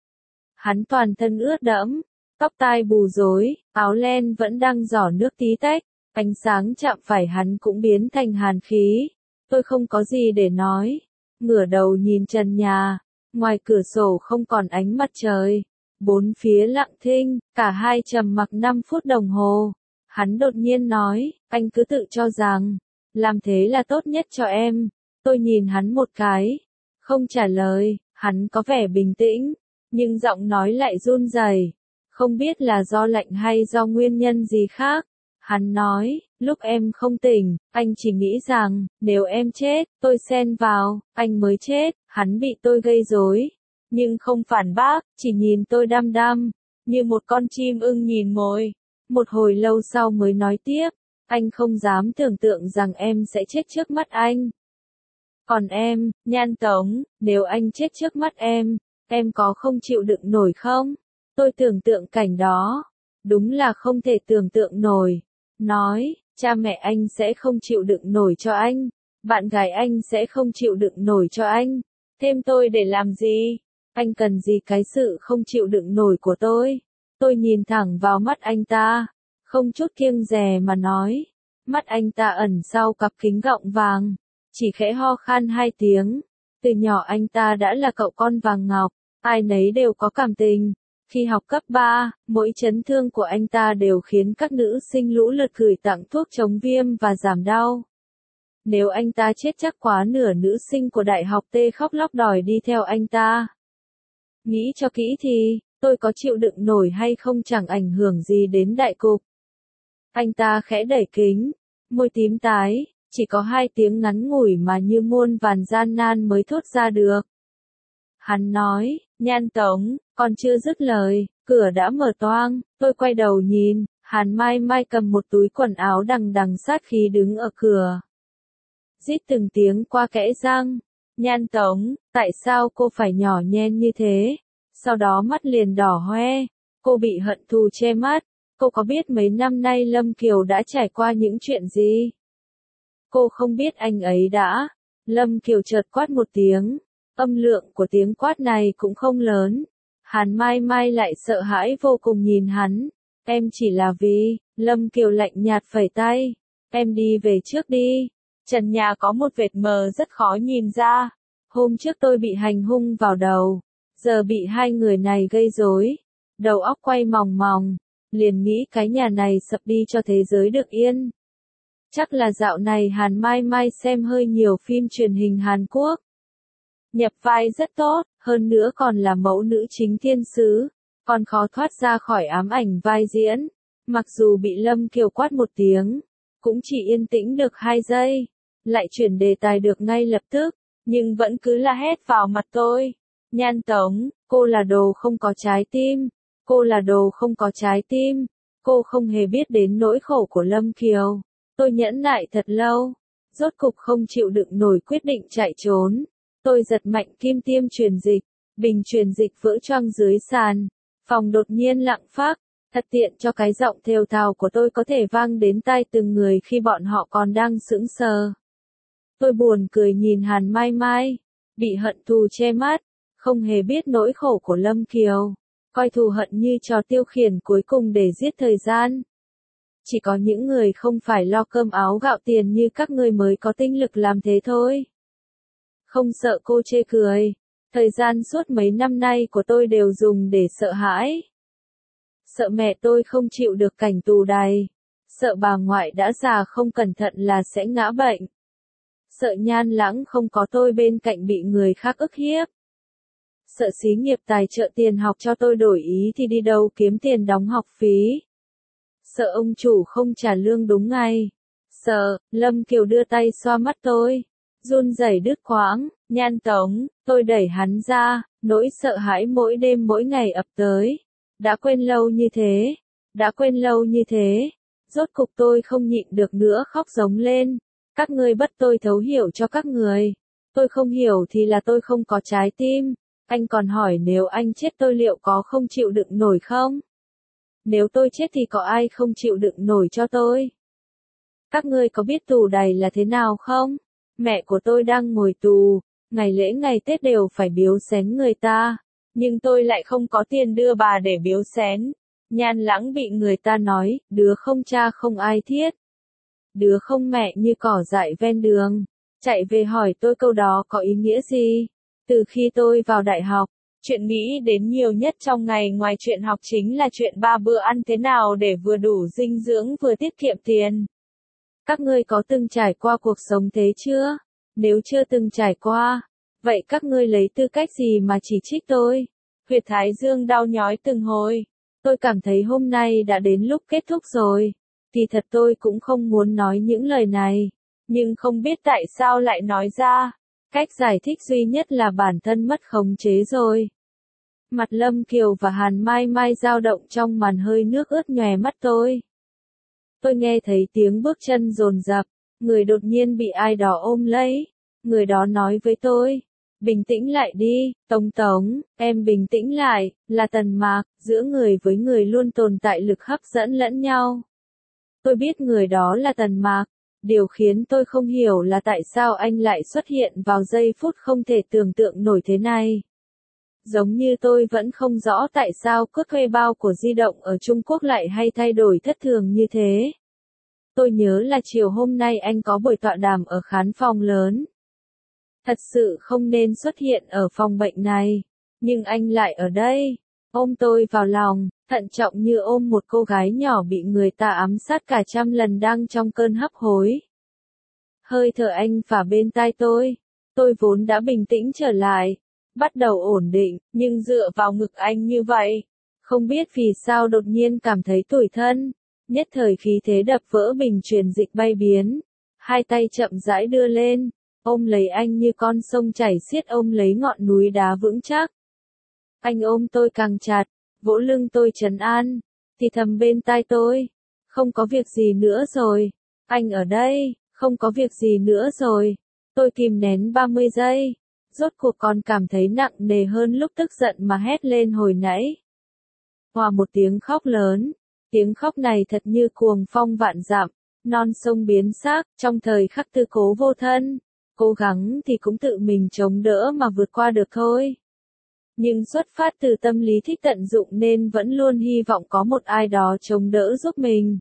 Hắn toàn thân ướt đẫm, tóc tai bù rối, áo len vẫn đang rỏ nước tí tách, ánh sáng chạm phải hắn cũng biến thành hàn khí. Tôi không có gì để nói, ngửa đầu nhìn trần nhà, ngoài cửa sổ không còn ánh mặt trời. Bốn phía lặng thinh, cả hai trầm mặc năm phút đồng hồ. Hắn đột nhiên nói, anh cứ tự cho rằng, làm thế là tốt nhất cho em. Tôi nhìn hắn một cái, không trả lời, hắn có vẻ bình tĩnh, nhưng giọng nói lại run rẩy, không biết là do lạnh hay do nguyên nhân gì khác. Hắn nói, Lúc em không tỉnh, anh chỉ nghĩ rằng, nếu em chết, tôi xen vào, anh mới chết, hắn bị tôi gây rối. Nhưng không phản bác, chỉ nhìn tôi đăm đăm, như một con chim ưng nhìn mồi. Một hồi lâu sau mới nói tiếp, anh không dám tưởng tượng rằng em sẽ chết trước mắt anh. Còn em, Nhan Tống, nếu anh chết trước mắt em, em có không chịu đựng nổi không? Tôi tưởng tượng cảnh đó, đúng là không thể tưởng tượng nổi. Nói, cha mẹ anh sẽ không chịu đựng nổi cho anh, bạn gái anh sẽ không chịu đựng nổi cho anh, thêm tôi để làm gì? Anh cần gì cái sự không chịu đựng nổi của tôi? Tôi nhìn thẳng vào mắt anh ta, không chút kiêng dè mà nói. Mắt anh ta ẩn sau cặp kính gọng vàng, chỉ khẽ ho khan hai tiếng. Từ nhỏ anh ta đã là cậu con vàng ngọc, ai nấy đều có cảm tình. Khi học cấp ba, mỗi chấn thương của anh ta đều khiến các nữ sinh lũ lượt gửi tặng thuốc chống viêm và giảm đau. Nếu anh ta chết chắc quá nửa nữ sinh của đại học T khóc lóc đòi đi theo anh ta. Nghĩ cho kỹ thì, tôi có chịu đựng nổi hay không chẳng ảnh hưởng gì đến đại cục. Anh ta khẽ đẩy kính, môi tím tái, chỉ có hai tiếng ngắn ngủi mà như muôn vàn gian nan mới thốt ra được. Hắn nói, Nhan Tống, còn chưa dứt lời, cửa đã mở toang, tôi quay đầu nhìn, Hàn Mai Mai cầm một túi quần áo đằng đằng sát khí đứng ở cửa. Rít từng tiếng qua kẽ răng, Nhan Tống, tại sao cô phải nhỏ nhen như thế? Sau đó mắt liền đỏ hoe, cô bị hận thù che mắt, cô có biết mấy năm nay Lâm Kiều đã trải qua những chuyện gì? Cô không biết anh ấy đã. Lâm Kiều chợt quát một tiếng, âm lượng của tiếng quát này cũng không lớn. Hàn Mai Mai lại sợ hãi vô cùng nhìn hắn. Em chỉ là vì, Lâm Kiều lạnh nhạt phẩy tay. Em đi về trước đi. Trần nhà có một vệt mờ rất khó nhìn ra. Hôm trước tôi bị hành hung vào đầu, giờ bị hai người này gây rối. Đầu óc quay mòng mòng, liền nghĩ cái nhà này sập đi cho thế giới được yên. Chắc là dạo này Hàn Mai Mai xem hơi nhiều phim truyền hình Hàn Quốc. Nhập vai rất tốt, hơn nữa còn là mẫu nữ chính thiên sứ, còn khó thoát ra khỏi ám ảnh vai diễn. Mặc dù bị Lâm Kiều quát một tiếng, cũng chỉ yên tĩnh được hai giây, lại chuyển đề tài được ngay lập tức, nhưng vẫn cứ la hét vào mặt tôi. Nhan Tống, cô là đồ không có trái tim, cô là đồ không có trái tim, cô không hề biết đến nỗi khổ của Lâm Kiều. Tôi nhẫn nại thật lâu, rốt cục không chịu đựng nổi quyết định chạy trốn. Tôi giật mạnh kim tiêm truyền dịch, bình truyền dịch vỡ choang dưới sàn. Phòng đột nhiên lặng phác, thật tiện cho cái giọng thều thào của tôi có thể vang đến tai từng người khi bọn họ còn đang sững sờ. Tôi buồn cười nhìn Hàn Mai Mai, bị hận thù che mắt, không hề biết nỗi khổ của Lâm Kiều, coi thù hận như trò tiêu khiển cuối cùng để giết thời gian. Chỉ có những người không phải lo cơm áo gạo tiền như các ngươi mới có tinh lực làm thế thôi. Không sợ cô chê cười, thời gian suốt mấy năm nay của tôi đều dùng để sợ hãi. Sợ mẹ tôi không chịu được cảnh tù đày, sợ bà ngoại đã già không cẩn thận là sẽ ngã bệnh. Sợ Nhan Lãng không có tôi bên cạnh bị người khác ức hiếp. Sợ xí nghiệp tài trợ tiền học cho tôi đổi ý thì đi đâu kiếm tiền đóng học phí. Sợ ông chủ không trả lương đúng ngày. Sợ, Lâm Kiều đưa tay xoa mắt tôi, run rẩy đứt quãng. Nhan Tống, tôi đẩy hắn ra, nỗi sợ hãi mỗi đêm mỗi ngày ập tới. Đã quên lâu như thế, đã quên lâu như thế. Rốt cục tôi không nhịn được nữa khóc giống lên. Các ngươi bắt tôi thấu hiểu cho các người. Tôi không hiểu thì là tôi không có trái tim. Anh còn hỏi nếu anh chết tôi liệu có không chịu đựng nổi không? Nếu tôi chết thì có ai không chịu đựng nổi cho tôi? Các ngươi có biết tù đày là thế nào không? Mẹ của tôi đang ngồi tù, ngày lễ ngày Tết đều phải biếu xén người ta, nhưng tôi lại không có tiền đưa bà để biếu xén. Nhan Lãng bị người ta nói, đứa không cha không ai thiết, đứa không mẹ như cỏ dại ven đường. Chạy về hỏi tôi câu đó có ý nghĩa gì? Từ khi tôi vào đại học, chuyện nghĩ đến nhiều nhất trong ngày ngoài chuyện học chính là chuyện ba bữa ăn thế nào để vừa đủ dinh dưỡng vừa tiết kiệm tiền. Các ngươi có từng trải qua cuộc sống thế chưa? Nếu chưa từng trải qua, vậy các ngươi lấy tư cách gì mà chỉ trích tôi? Huyệt thái dương đau nhói từng hồi. Tôi cảm thấy hôm nay đã đến lúc kết thúc rồi. Kỳ thật tôi cũng không muốn nói những lời này, nhưng không biết tại sao lại nói ra. Cách giải thích duy nhất là bản thân mất khống chế rồi. Mặt Lâm Kiều và Hàn Mai Mai dao động trong màn hơi nước ướt nhòe mắt tôi. Tôi nghe thấy tiếng bước chân dồn dập, người đột nhiên bị ai đó ôm lấy. Người đó nói với tôi, bình tĩnh lại đi, Tống Tống, em bình tĩnh lại, là Tần Mạc, giữa người với người luôn tồn tại lực hấp dẫn lẫn nhau. Tôi biết người đó là Tần Mạc, điều khiến tôi không hiểu là tại sao anh lại xuất hiện vào giây phút không thể tưởng tượng nổi thế này. Giống như tôi vẫn không rõ tại sao cước thuê bao của di động ở Trung Quốc lại hay thay đổi thất thường như thế. Tôi nhớ là chiều hôm nay anh có buổi tọa đàm ở khán phòng lớn. Thật sự không nên xuất hiện ở phòng bệnh này, nhưng anh lại ở đây, ôm tôi vào lòng, thận trọng như ôm một cô gái nhỏ bị người ta ám sát cả trăm lần đang trong cơn hấp hối. Hơi thở anh phả bên tai tôi, tôi vốn đã bình tĩnh trở lại, bắt đầu ổn định, nhưng dựa vào ngực anh như vậy, không biết vì sao đột nhiên cảm thấy tủi thân, nhất thời khí thế đập vỡ bình truyền dịch bay biến, hai tay chậm rãi đưa lên, ôm lấy anh như con sông chảy xiết ôm lấy ngọn núi đá vững chắc. Anh ôm tôi càng chặt, vỗ lưng tôi trấn an, thì thầm bên tai tôi, không có việc gì nữa rồi, anh ở đây, không có việc gì nữa rồi. Tôi kìm nén ba mươi giây, rốt cuộc còn cảm thấy nặng nề hơn lúc tức giận mà hét lên hồi nãy. Hòa một tiếng khóc lớn, tiếng khóc này thật như cuồng phong vạn dặm, non sông biến xác, trong thời khắc tư cố vô thân, cố gắng thì cũng tự mình chống đỡ mà vượt qua được thôi. Nhưng xuất phát từ tâm lý thích tận dụng nên vẫn luôn hy vọng có một ai đó chống đỡ giúp mình.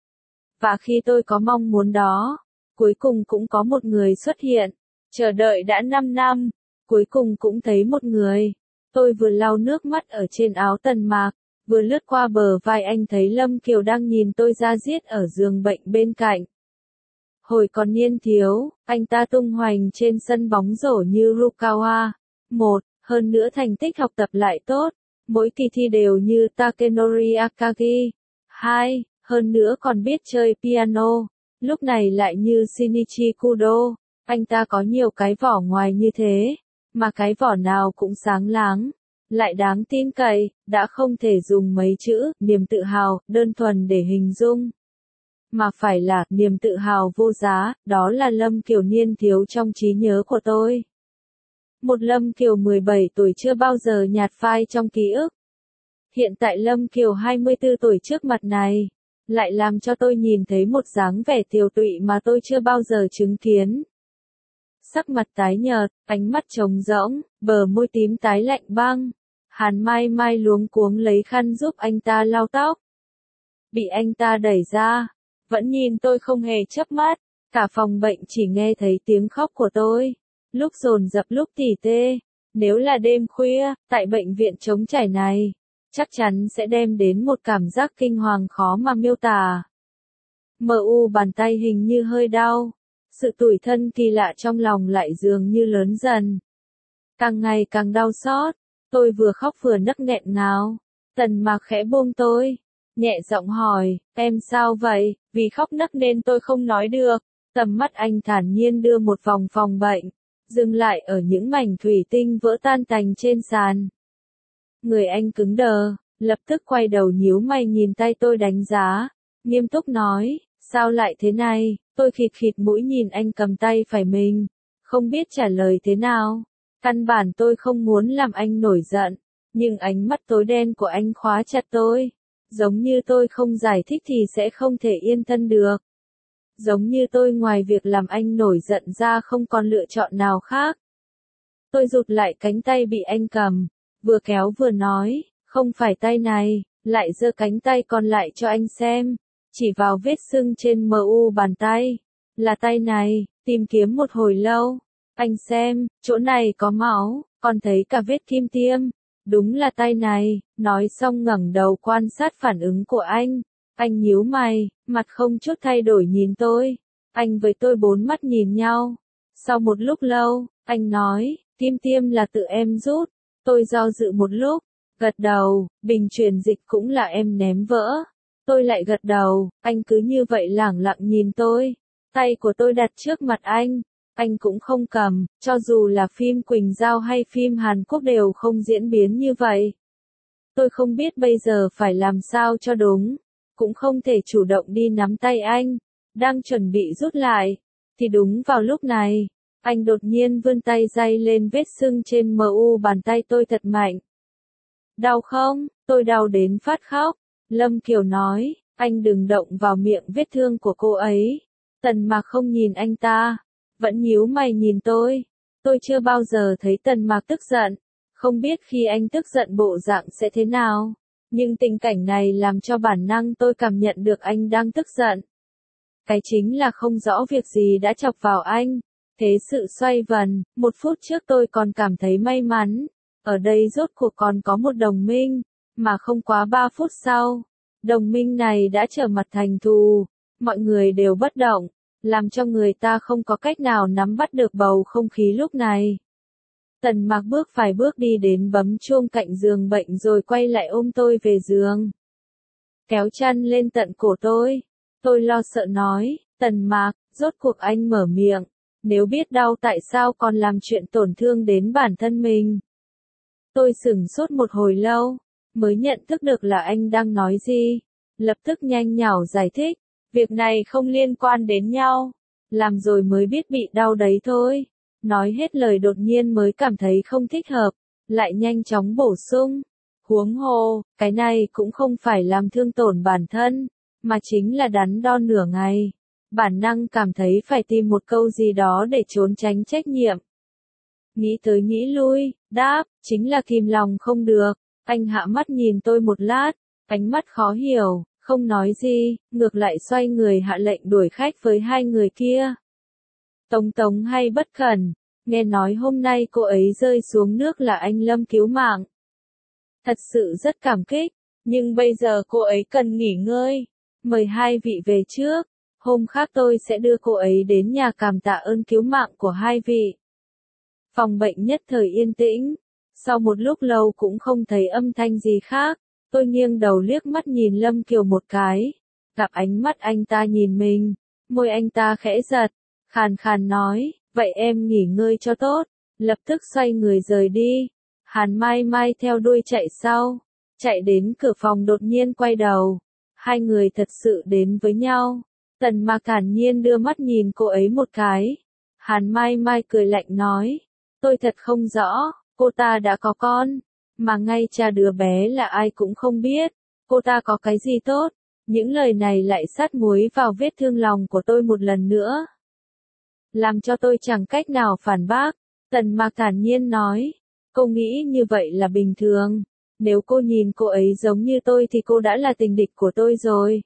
Và khi tôi có mong muốn đó, cuối cùng cũng có một người xuất hiện. Chờ đợi đã năm năm, cuối cùng cũng thấy một người. Tôi vừa lau nước mắt ở trên áo Tần Mạc, vừa lướt qua bờ vai anh thấy Lâm Kiều đang nhìn tôi ra diết ở giường bệnh bên cạnh. Hồi còn niên thiếu, anh ta tung hoành trên sân bóng rổ như Rukawa. Một, hơn nữa thành tích học tập lại tốt, mỗi kỳ thi đều như Takenori Akagi. Hai, hơn nữa còn biết chơi piano, lúc này lại như Shinichi Kudo. Anh ta có nhiều cái vỏ ngoài như thế, mà cái vỏ nào cũng sáng láng, lại đáng tin cậy, đã không thể dùng mấy chữ niềm tự hào đơn thuần để hình dung, mà phải là niềm tự hào vô giá. Đó là Lâm Kiều niên thiếu trong trí nhớ của tôi. Một Lâm Kiều mười bảy tuổi chưa bao giờ nhạt phai trong ký ức. Hiện tại Lâm Kiều hai mươi tư tuổi trước mặt này, lại làm cho tôi nhìn thấy một dáng vẻ tiều tụy mà tôi chưa bao giờ chứng kiến. Sắc mặt tái nhợt, ánh mắt trống rỗng, bờ môi tím tái lạnh băng. Hàn Mai Mai luống cuống lấy khăn giúp anh ta lau tóc. Bị anh ta đẩy ra, vẫn nhìn tôi không hề chớp mắt, cả phòng bệnh chỉ nghe thấy tiếng khóc của tôi. Lúc dồn dập lúc tỉ tê, nếu là đêm khuya, tại bệnh viện trống trải này, chắc chắn sẽ đem đến một cảm giác kinh hoàng khó mà miêu tả. Mờ u bàn tay hình như hơi đau, sự tủi thân kỳ lạ trong lòng lại dường như lớn dần. Càng ngày càng đau xót, tôi vừa khóc vừa nấc nghẹn ngào. Tần Mạc khẽ buông tôi, nhẹ giọng hỏi, em sao vậy, vì khóc nấc nên tôi không nói được. Tầm mắt anh thản nhiên đưa một vòng phòng bệnh, dừng lại ở những mảnh thủy tinh vỡ tan tành trên sàn. Người anh cứng đờ, lập tức quay đầu nhíu mày nhìn tay tôi đánh giá, nghiêm túc nói, sao lại thế này. Tôi khịt khịt mũi nhìn anh cầm tay phải mình, không biết trả lời thế nào. Căn bản tôi không muốn làm anh nổi giận, nhưng ánh mắt tối đen của anh khóa chặt tôi. Giống như tôi không giải thích thì sẽ không thể yên thân được. Giống như tôi ngoài việc làm anh nổi giận ra không còn lựa chọn nào khác. Tôi rụt lại cánh tay bị anh cầm, vừa kéo vừa nói, không phải tay này, lại giơ cánh tay còn lại cho anh xem. Chỉ vào vết sưng trên mờ u bàn tay, là tay này. Tìm kiếm một hồi lâu, anh xem, chỗ này có máu, còn thấy cả vết kim tiêm, đúng là tay này. Nói xong ngẩng đầu quan sát phản ứng của anh, anh nhíu mày, mặt không chút thay đổi nhìn tôi, anh với tôi bốn mắt nhìn nhau. Sau một lúc lâu, anh nói, kim tiêm là tự em rút. Tôi do dự một lúc, gật đầu, bình truyền dịch cũng là em ném vỡ. Tôi lại gật đầu, anh cứ như vậy lẳng lặng nhìn tôi. Tay của tôi đặt trước mặt anh, anh cũng không cầm, cho dù là phim Quỳnh Giao hay phim Hàn Quốc đều không diễn biến như vậy. Tôi không biết bây giờ phải làm sao cho đúng, cũng không thể chủ động đi nắm tay anh, đang chuẩn bị rút lại, thì đúng vào lúc này, anh đột nhiên vươn tay day lên vết sưng trên mu bàn tay tôi thật mạnh. Đau không? Tôi đau đến phát khóc. Lâm Kiều nói, anh đừng động vào miệng vết thương của cô ấy. Tần Mạc không nhìn anh ta, vẫn nhíu mày nhìn tôi. Tôi chưa bao giờ thấy Tần Mạc tức giận, không biết khi anh tức giận bộ dạng sẽ thế nào. Nhưng tình cảnh này làm cho bản năng tôi cảm nhận được anh đang tức giận. Cái chính là không rõ việc gì đã chọc vào anh. Thế sự xoay vần, một phút trước tôi còn cảm thấy may mắn. Ở đây rốt cuộc còn có một đồng minh, mà không quá ba phút sau, đồng minh này đã trở mặt thành thù, mọi người đều bất động, làm cho người ta không có cách nào nắm bắt được bầu không khí lúc này. Tần Mạc bước vài bước đi đến bấm chuông cạnh giường bệnh rồi quay lại ôm tôi về giường. Kéo chăn lên tận cổ tôi, tôi lo sợ nói, Tần Mạc, rốt cuộc anh mở miệng, nếu biết đau tại sao còn làm chuyện tổn thương đến bản thân mình. Tôi sửng sốt một hồi lâu, mới nhận thức được là anh đang nói gì, lập tức nhanh nhảu giải thích, việc này không liên quan đến nhau, làm rồi mới biết bị đau đấy thôi. Nói hết lời đột nhiên mới cảm thấy không thích hợp, lại nhanh chóng bổ sung, huống hồ, cái này cũng không phải làm thương tổn bản thân, mà chính là đắn đo nửa ngày. Bản năng cảm thấy phải tìm một câu gì đó để trốn tránh trách nhiệm. Nghĩ tới nghĩ lui, đáp, chính là kìm lòng không được. Anh hạ mắt nhìn tôi một lát, ánh mắt khó hiểu, không nói gì, ngược lại xoay người hạ lệnh đuổi khách với hai người kia. Tống Tống hay bất cẩn, nghe nói hôm nay cô ấy rơi xuống nước là anh Lâm cứu mạng. Thật sự rất cảm kích, nhưng bây giờ cô ấy cần nghỉ ngơi. Mời hai vị về trước, hôm khác tôi sẽ đưa cô ấy đến nhà cảm tạ ơn cứu mạng của hai vị. Phòng bệnh nhất thời yên tĩnh, sau một lúc lâu cũng không thấy âm thanh gì khác, tôi nghiêng đầu liếc mắt nhìn Lâm Kiều một cái, gặp ánh mắt anh ta nhìn mình, môi anh ta khẽ giật, khàn khàn nói, vậy em nghỉ ngơi cho tốt, lập tức xoay người rời đi. Hàn Mai Mai theo đuôi chạy sau, chạy đến cửa phòng đột nhiên quay đầu, hai người thật sự đến với nhau. Tần Mạc thản nhiên đưa mắt nhìn cô ấy một cái, Hàn Mai Mai cười lạnh nói, tôi thật không rõ, cô ta đã có con, mà ngay cha đứa bé là ai cũng không biết, cô ta có cái gì tốt, những lời này lại sát muối vào vết thương lòng của tôi một lần nữa. Làm cho tôi chẳng cách nào phản bác, Tần Mạc thản nhiên nói, cô nghĩ như vậy là bình thường, nếu cô nhìn cô ấy giống như tôi thì cô đã là tình địch của tôi rồi.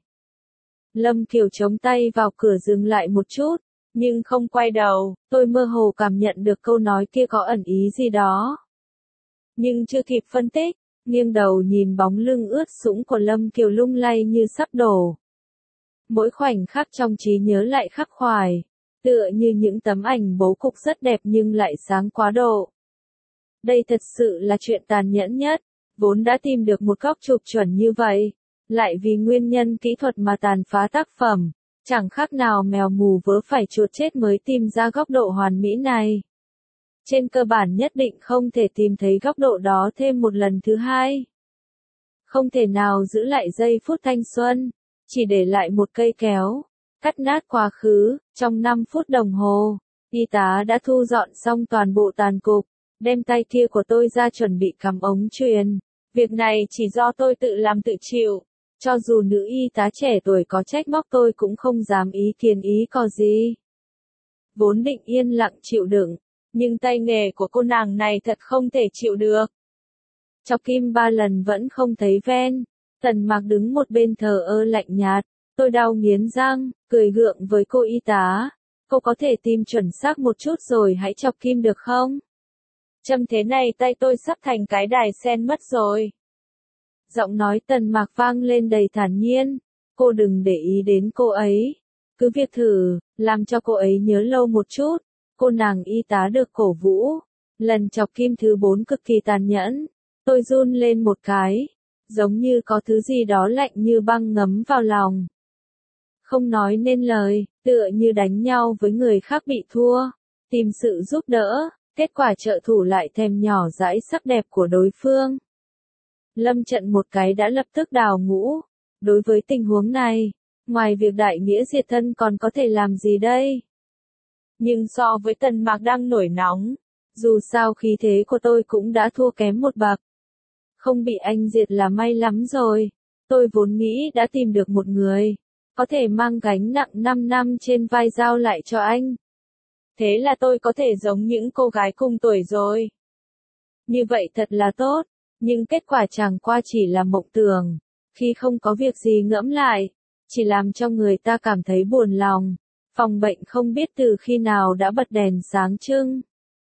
Lâm Kiều chống tay vào cửa dừng lại một chút, nhưng không quay đầu, tôi mơ hồ cảm nhận được câu nói kia có ẩn ý gì đó. Nhưng chưa kịp phân tích, nghiêng đầu nhìn bóng lưng ướt sũng của Lâm Kiều lung lay như sắp đổ. Mỗi khoảnh khắc trong trí nhớ lại khắc khoải, tựa như những tấm ảnh bố cục rất đẹp nhưng lại sáng quá độ. Đây thật sự là chuyện tàn nhẫn nhất, vốn đã tìm được một góc chụp chuẩn như vậy, lại vì nguyên nhân kỹ thuật mà tàn phá tác phẩm, chẳng khác nào mèo mù vớ phải chuột chết mới tìm ra góc độ hoàn mỹ này. Trên cơ bản nhất định không thể tìm thấy góc độ đó thêm một lần thứ hai. Không thể nào giữ lại giây phút thanh xuân, chỉ để lại một cây kéo, cắt nát quá khứ, trong năm phút đồng hồ, y tá đã thu dọn xong toàn bộ tàn cục, đem tay kia của tôi ra chuẩn bị cắm ống truyền. Việc này chỉ do tôi tự làm tự chịu, cho dù nữ y tá trẻ tuổi có trách móc tôi cũng không dám ý kiến ý có gì. Vốn định yên lặng chịu đựng, nhưng tay nghề của cô nàng này thật không thể chịu được. Chọc kim ba lần vẫn không thấy ven, Tần Mạc đứng một bên thờ ơ lạnh nhạt, tôi đau nghiến răng, cười gượng với cô y tá, cô có thể tìm chuẩn xác một chút rồi hãy chọc kim được không? Châm thế này tay tôi sắp thành cái đài sen mất rồi. Giọng nói Tần Mạc vang lên đầy thản nhiên, cô đừng để ý đến cô ấy, cứ việc thử, làm cho cô ấy nhớ lâu một chút. Cô nàng y tá được cổ vũ, lần chọc kim thứ bốn cực kỳ tàn nhẫn, tôi run lên một cái, giống như có thứ gì đó lạnh như băng ngấm vào lòng. Không nói nên lời, tựa như đánh nhau với người khác bị thua, tìm sự giúp đỡ, kết quả trợ thủ lại thèm nhỏ dãi sắc đẹp của đối phương. Lâm trận một cái đã lập tức đào ngũ. Đối với tình huống này, ngoài việc đại nghĩa diệt thân còn có thể làm gì đây? Nhưng so với Tần Mạc đang nổi nóng, dù sao khí thế của tôi cũng đã thua kém một bậc. Không bị anh diệt là may lắm rồi. Tôi vốn nghĩ đã tìm được một người, có thể mang gánh nặng năm năm trên vai giao lại cho anh. Thế là tôi có thể giống những cô gái cùng tuổi rồi. Như vậy thật là tốt, nhưng kết quả chẳng qua chỉ là mộng tưởng, khi không có việc gì ngẫm lại, chỉ làm cho người ta cảm thấy buồn lòng. Phòng bệnh không biết từ khi nào đã bật đèn sáng trưng.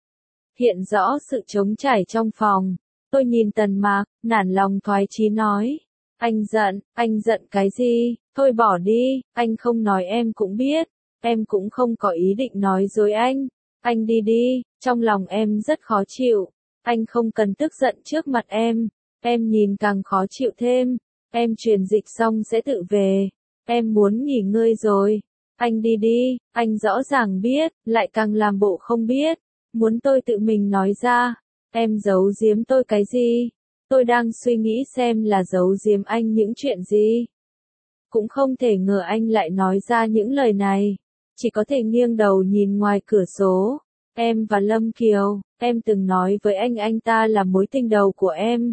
Hiện rõ sự trống trải trong phòng. Tôi nhìn Tần Mạc, nản lòng thoái chí nói. Anh giận, anh giận cái gì? Thôi bỏ đi, anh không nói em cũng biết. Em cũng không có ý định nói dối anh. Anh đi đi, trong lòng em rất khó chịu. Anh không cần tức giận trước mặt em. Em nhìn càng khó chịu thêm. Em truyền dịch xong sẽ tự về. Em muốn nghỉ ngơi rồi. Anh đi đi, anh rõ ràng biết, lại càng làm bộ không biết. Muốn tôi tự mình nói ra. Em giấu giếm tôi cái gì? Tôi đang suy nghĩ xem là giấu giếm anh những chuyện gì. Cũng không thể ngờ anh lại nói ra những lời này. Chỉ có thể nghiêng đầu nhìn ngoài cửa sổ. Em và Lâm Kiều, em từng nói với anh anh ta là mối tình đầu của em.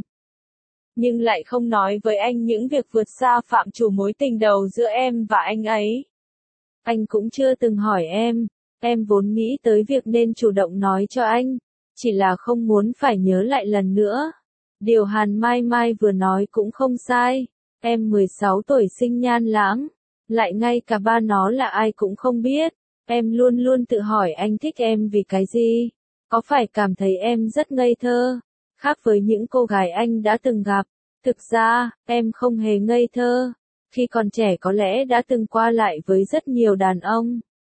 Nhưng lại không nói với anh những việc vượt xa phạm trù mối tình đầu giữa em và anh ấy. Anh cũng chưa từng hỏi em. Em vốn nghĩ tới việc nên chủ động nói cho anh. Chỉ là không muốn phải nhớ lại lần nữa. Điều Hàn Mai Mai vừa nói cũng không sai. Em mười sáu tuổi sinh nhan lãng. Lại ngay cả ba nó là ai cũng không biết. Em luôn luôn tự hỏi anh thích em vì cái gì. Có phải cảm thấy em rất ngây thơ. Khác với những cô gái anh đã từng gặp. Thực ra, em không hề ngây thơ. Khi còn trẻ có lẽ đã từng qua lại với rất nhiều đàn ông.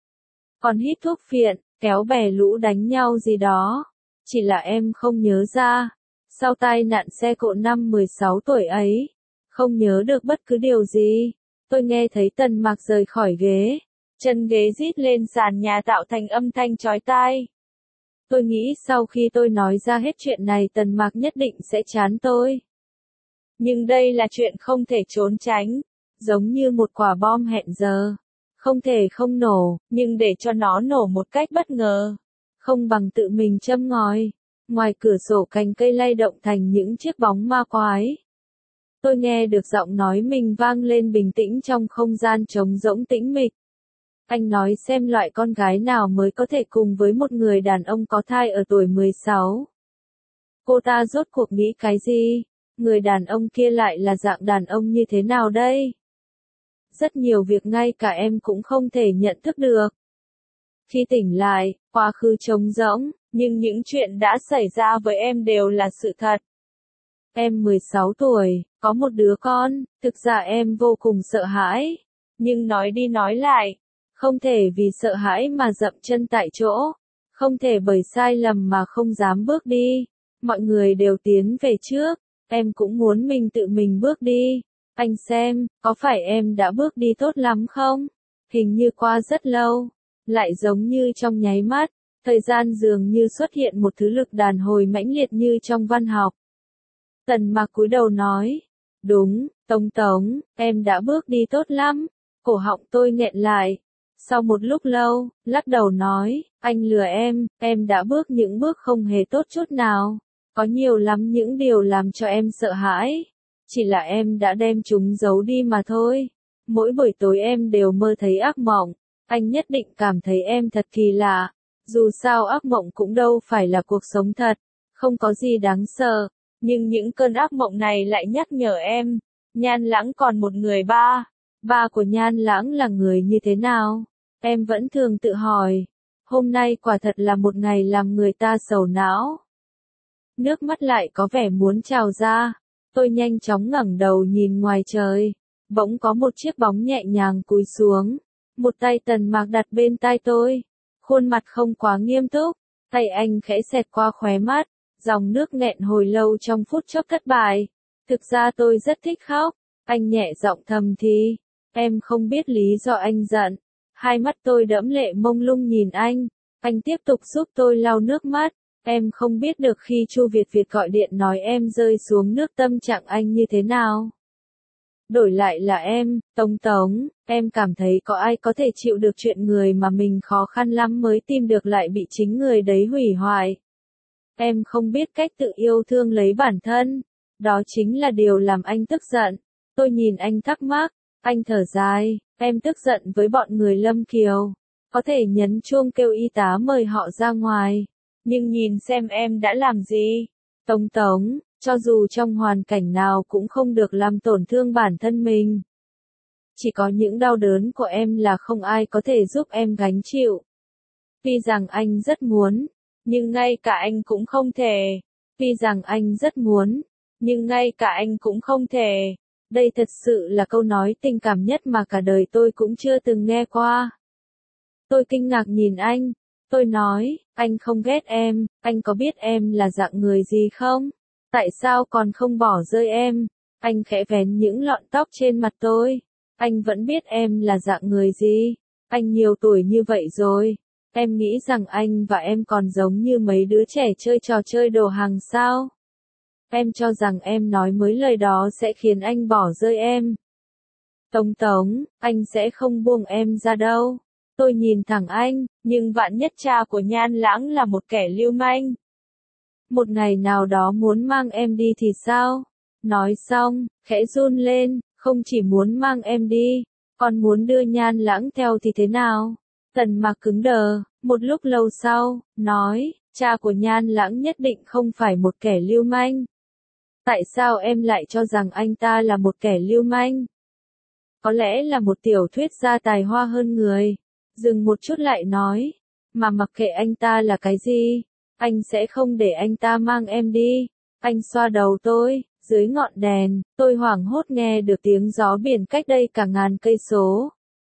Còn hít thuốc phiện, kéo bè lũ đánh nhau gì đó. Chỉ là em không nhớ ra. Sau tai nạn xe cộ năm mười sáu tuổi ấy, không nhớ được bất cứ điều gì. Tôi nghe thấy Tần Mạc rời khỏi ghế. Chân ghế rít lên sàn nhà tạo thành âm thanh chói tai. Tôi nghĩ sau khi tôi nói ra hết chuyện này Tần Mạc nhất định sẽ chán tôi. Nhưng đây là chuyện không thể trốn tránh. Giống như một quả bom hẹn giờ. Không thể không nổ, nhưng để cho nó nổ một cách bất ngờ. Không bằng tự mình châm ngòi. Ngoài cửa sổ cành cây lay động thành những chiếc bóng ma quái. Tôi nghe được giọng nói mình vang lên bình tĩnh trong không gian trống rỗng tĩnh mịch. Anh nói xem loại con gái nào mới có thể cùng với một người đàn ông có thai ở tuổi mười sáu. Cô ta rốt cuộc nghĩ cái gì? Người đàn ông kia lại là dạng đàn ông như thế nào đây? Rất nhiều việc ngay cả em cũng không thể nhận thức được. Khi tỉnh lại, quá khứ trống rỗng, nhưng những chuyện đã xảy ra với em đều là sự thật. Em mười sáu tuổi, có một đứa con, thực ra em vô cùng sợ hãi. Nhưng nói đi nói lại, không thể vì sợ hãi mà dậm chân tại chỗ. Không thể bởi sai lầm mà không dám bước đi. Mọi người đều tiến về trước, em cũng muốn mình tự mình bước đi. Anh xem, có phải em đã bước đi tốt lắm không? Hình như qua rất lâu, lại giống như trong nháy mắt, thời gian dường như xuất hiện một thứ lực đàn hồi mãnh liệt như trong văn học. Tần Mạc cúi đầu nói, đúng, Tống Tống, em đã bước đi tốt lắm. Cổ họng tôi nghẹn lại. Sau một lúc lâu, lắc đầu nói, anh lừa em, em đã bước những bước không hề tốt chút nào. Có nhiều lắm những điều làm cho em sợ hãi. Chỉ là em đã đem chúng giấu đi mà thôi. Mỗi buổi tối em đều mơ thấy ác mộng. Anh nhất định cảm thấy em thật kỳ lạ. Dù sao ác mộng cũng đâu phải là cuộc sống thật. Không có gì đáng sợ. Nhưng những cơn ác mộng này lại nhắc nhở em. Nhan Lãng còn một người ba. Ba của Nhan Lãng là người như thế nào? Em vẫn thường tự hỏi. Hôm nay quả thật là một ngày làm người ta sầu não. Nước mắt lại có vẻ muốn trào ra. Tôi nhanh chóng ngẩng đầu nhìn ngoài trời. Bỗng có một chiếc bóng nhẹ nhàng cúi xuống. Một tay Tần Mạc đặt bên tai tôi. Khuôn mặt không quá nghiêm túc. Tay anh khẽ xẹt qua khóe mắt. Dòng nước nghẹn hồi lâu trong phút chốc thất bại. Thực ra tôi rất thích khóc. Anh nhẹ giọng thầm thì. Em không biết lý do anh giận. Hai mắt tôi đẫm lệ mông lung nhìn anh. Anh tiếp tục giúp tôi lau nước mắt. Em không biết được khi Chu Việt Việt gọi điện nói em rơi xuống nước tâm trạng anh như thế nào. Đổi lại là em, Tống Tống, em cảm thấy có ai có thể chịu được chuyện người mà mình khó khăn lắm mới tìm được lại bị chính người đấy hủy hoại. Em không biết cách tự yêu thương lấy bản thân. Đó chính là điều làm anh tức giận. Tôi nhìn anh thắc mắc, anh thở dài, em tức giận với bọn người Lâm Kiều. Có thể nhấn chuông kêu y tá mời họ ra ngoài. Nhưng nhìn xem em đã làm gì. Tống Tống, cho dù trong hoàn cảnh nào cũng không được làm tổn thương bản thân mình. Chỉ có những đau đớn của em là không ai có thể giúp em gánh chịu. Tuy rằng anh rất muốn, nhưng ngay cả anh cũng không thể. Tuy rằng anh rất muốn, nhưng ngay cả anh cũng không thể. Đây thật sự là câu nói tình cảm nhất mà cả đời tôi cũng chưa từng nghe qua. Tôi kinh ngạc nhìn anh. Tôi nói, anh không ghét em, anh có biết em là dạng người gì không? Tại sao còn không bỏ rơi em? Anh khẽ vén những lọn tóc trên mặt tôi. Anh vẫn biết em là dạng người gì. Anh nhiều tuổi như vậy rồi. Em nghĩ rằng anh và em còn giống như mấy đứa trẻ chơi trò chơi đồ hàng sao? Em cho rằng em nói mấy lời đó sẽ khiến anh bỏ rơi em. Tống Tống, anh sẽ không buông em ra đâu. Tôi nhìn thẳng anh, nhưng vạn nhất cha của Nhan Lãng là một kẻ lưu manh. Một ngày nào đó muốn mang em đi thì sao? Nói xong, khẽ run lên, không chỉ muốn mang em đi, còn muốn đưa Nhan Lãng theo thì thế nào? Tần Mạc cứng đờ, một lúc lâu sau, nói, cha của Nhan Lãng nhất định không phải một kẻ lưu manh. Tại sao em lại cho rằng anh ta là một kẻ lưu manh? Có lẽ là một tiểu thuyết gia tài hoa hơn người. Dừng một chút lại nói, mà mặc kệ anh ta là cái gì, anh sẽ không để anh ta mang em đi. Anh xoa đầu tôi, dưới ngọn đèn, tôi hoảng hốt nghe được tiếng gió biển cách đây cả ngàn cây số.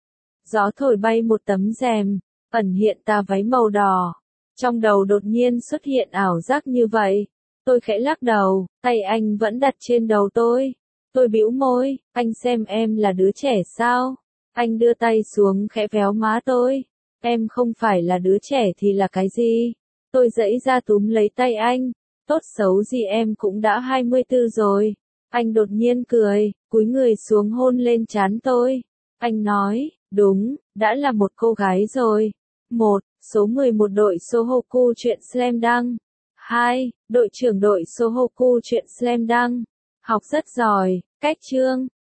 Gió thổi bay một tấm rèm, ẩn hiện tà váy màu đỏ. Trong đầu đột nhiên xuất hiện ảo giác như vậy. Tôi khẽ lắc đầu, tay anh vẫn đặt trên đầu tôi. Tôi bĩu môi, anh xem em là đứa trẻ sao? Anh đưa tay xuống khẽ véo má tôi. Em không phải là đứa trẻ thì là cái gì? Tôi giãy ra túm lấy tay anh. Tốt xấu gì em cũng đã hai mươi tư rồi. Anh đột nhiên cười, cúi người xuống hôn lên trán tôi. Anh nói, đúng, đã là một cô gái rồi. một. Số mười một đội Sohoku truyện Slam Dunk. hai. Đội trưởng đội Sohoku truyện Slam Dunk. Học rất giỏi, cách chương.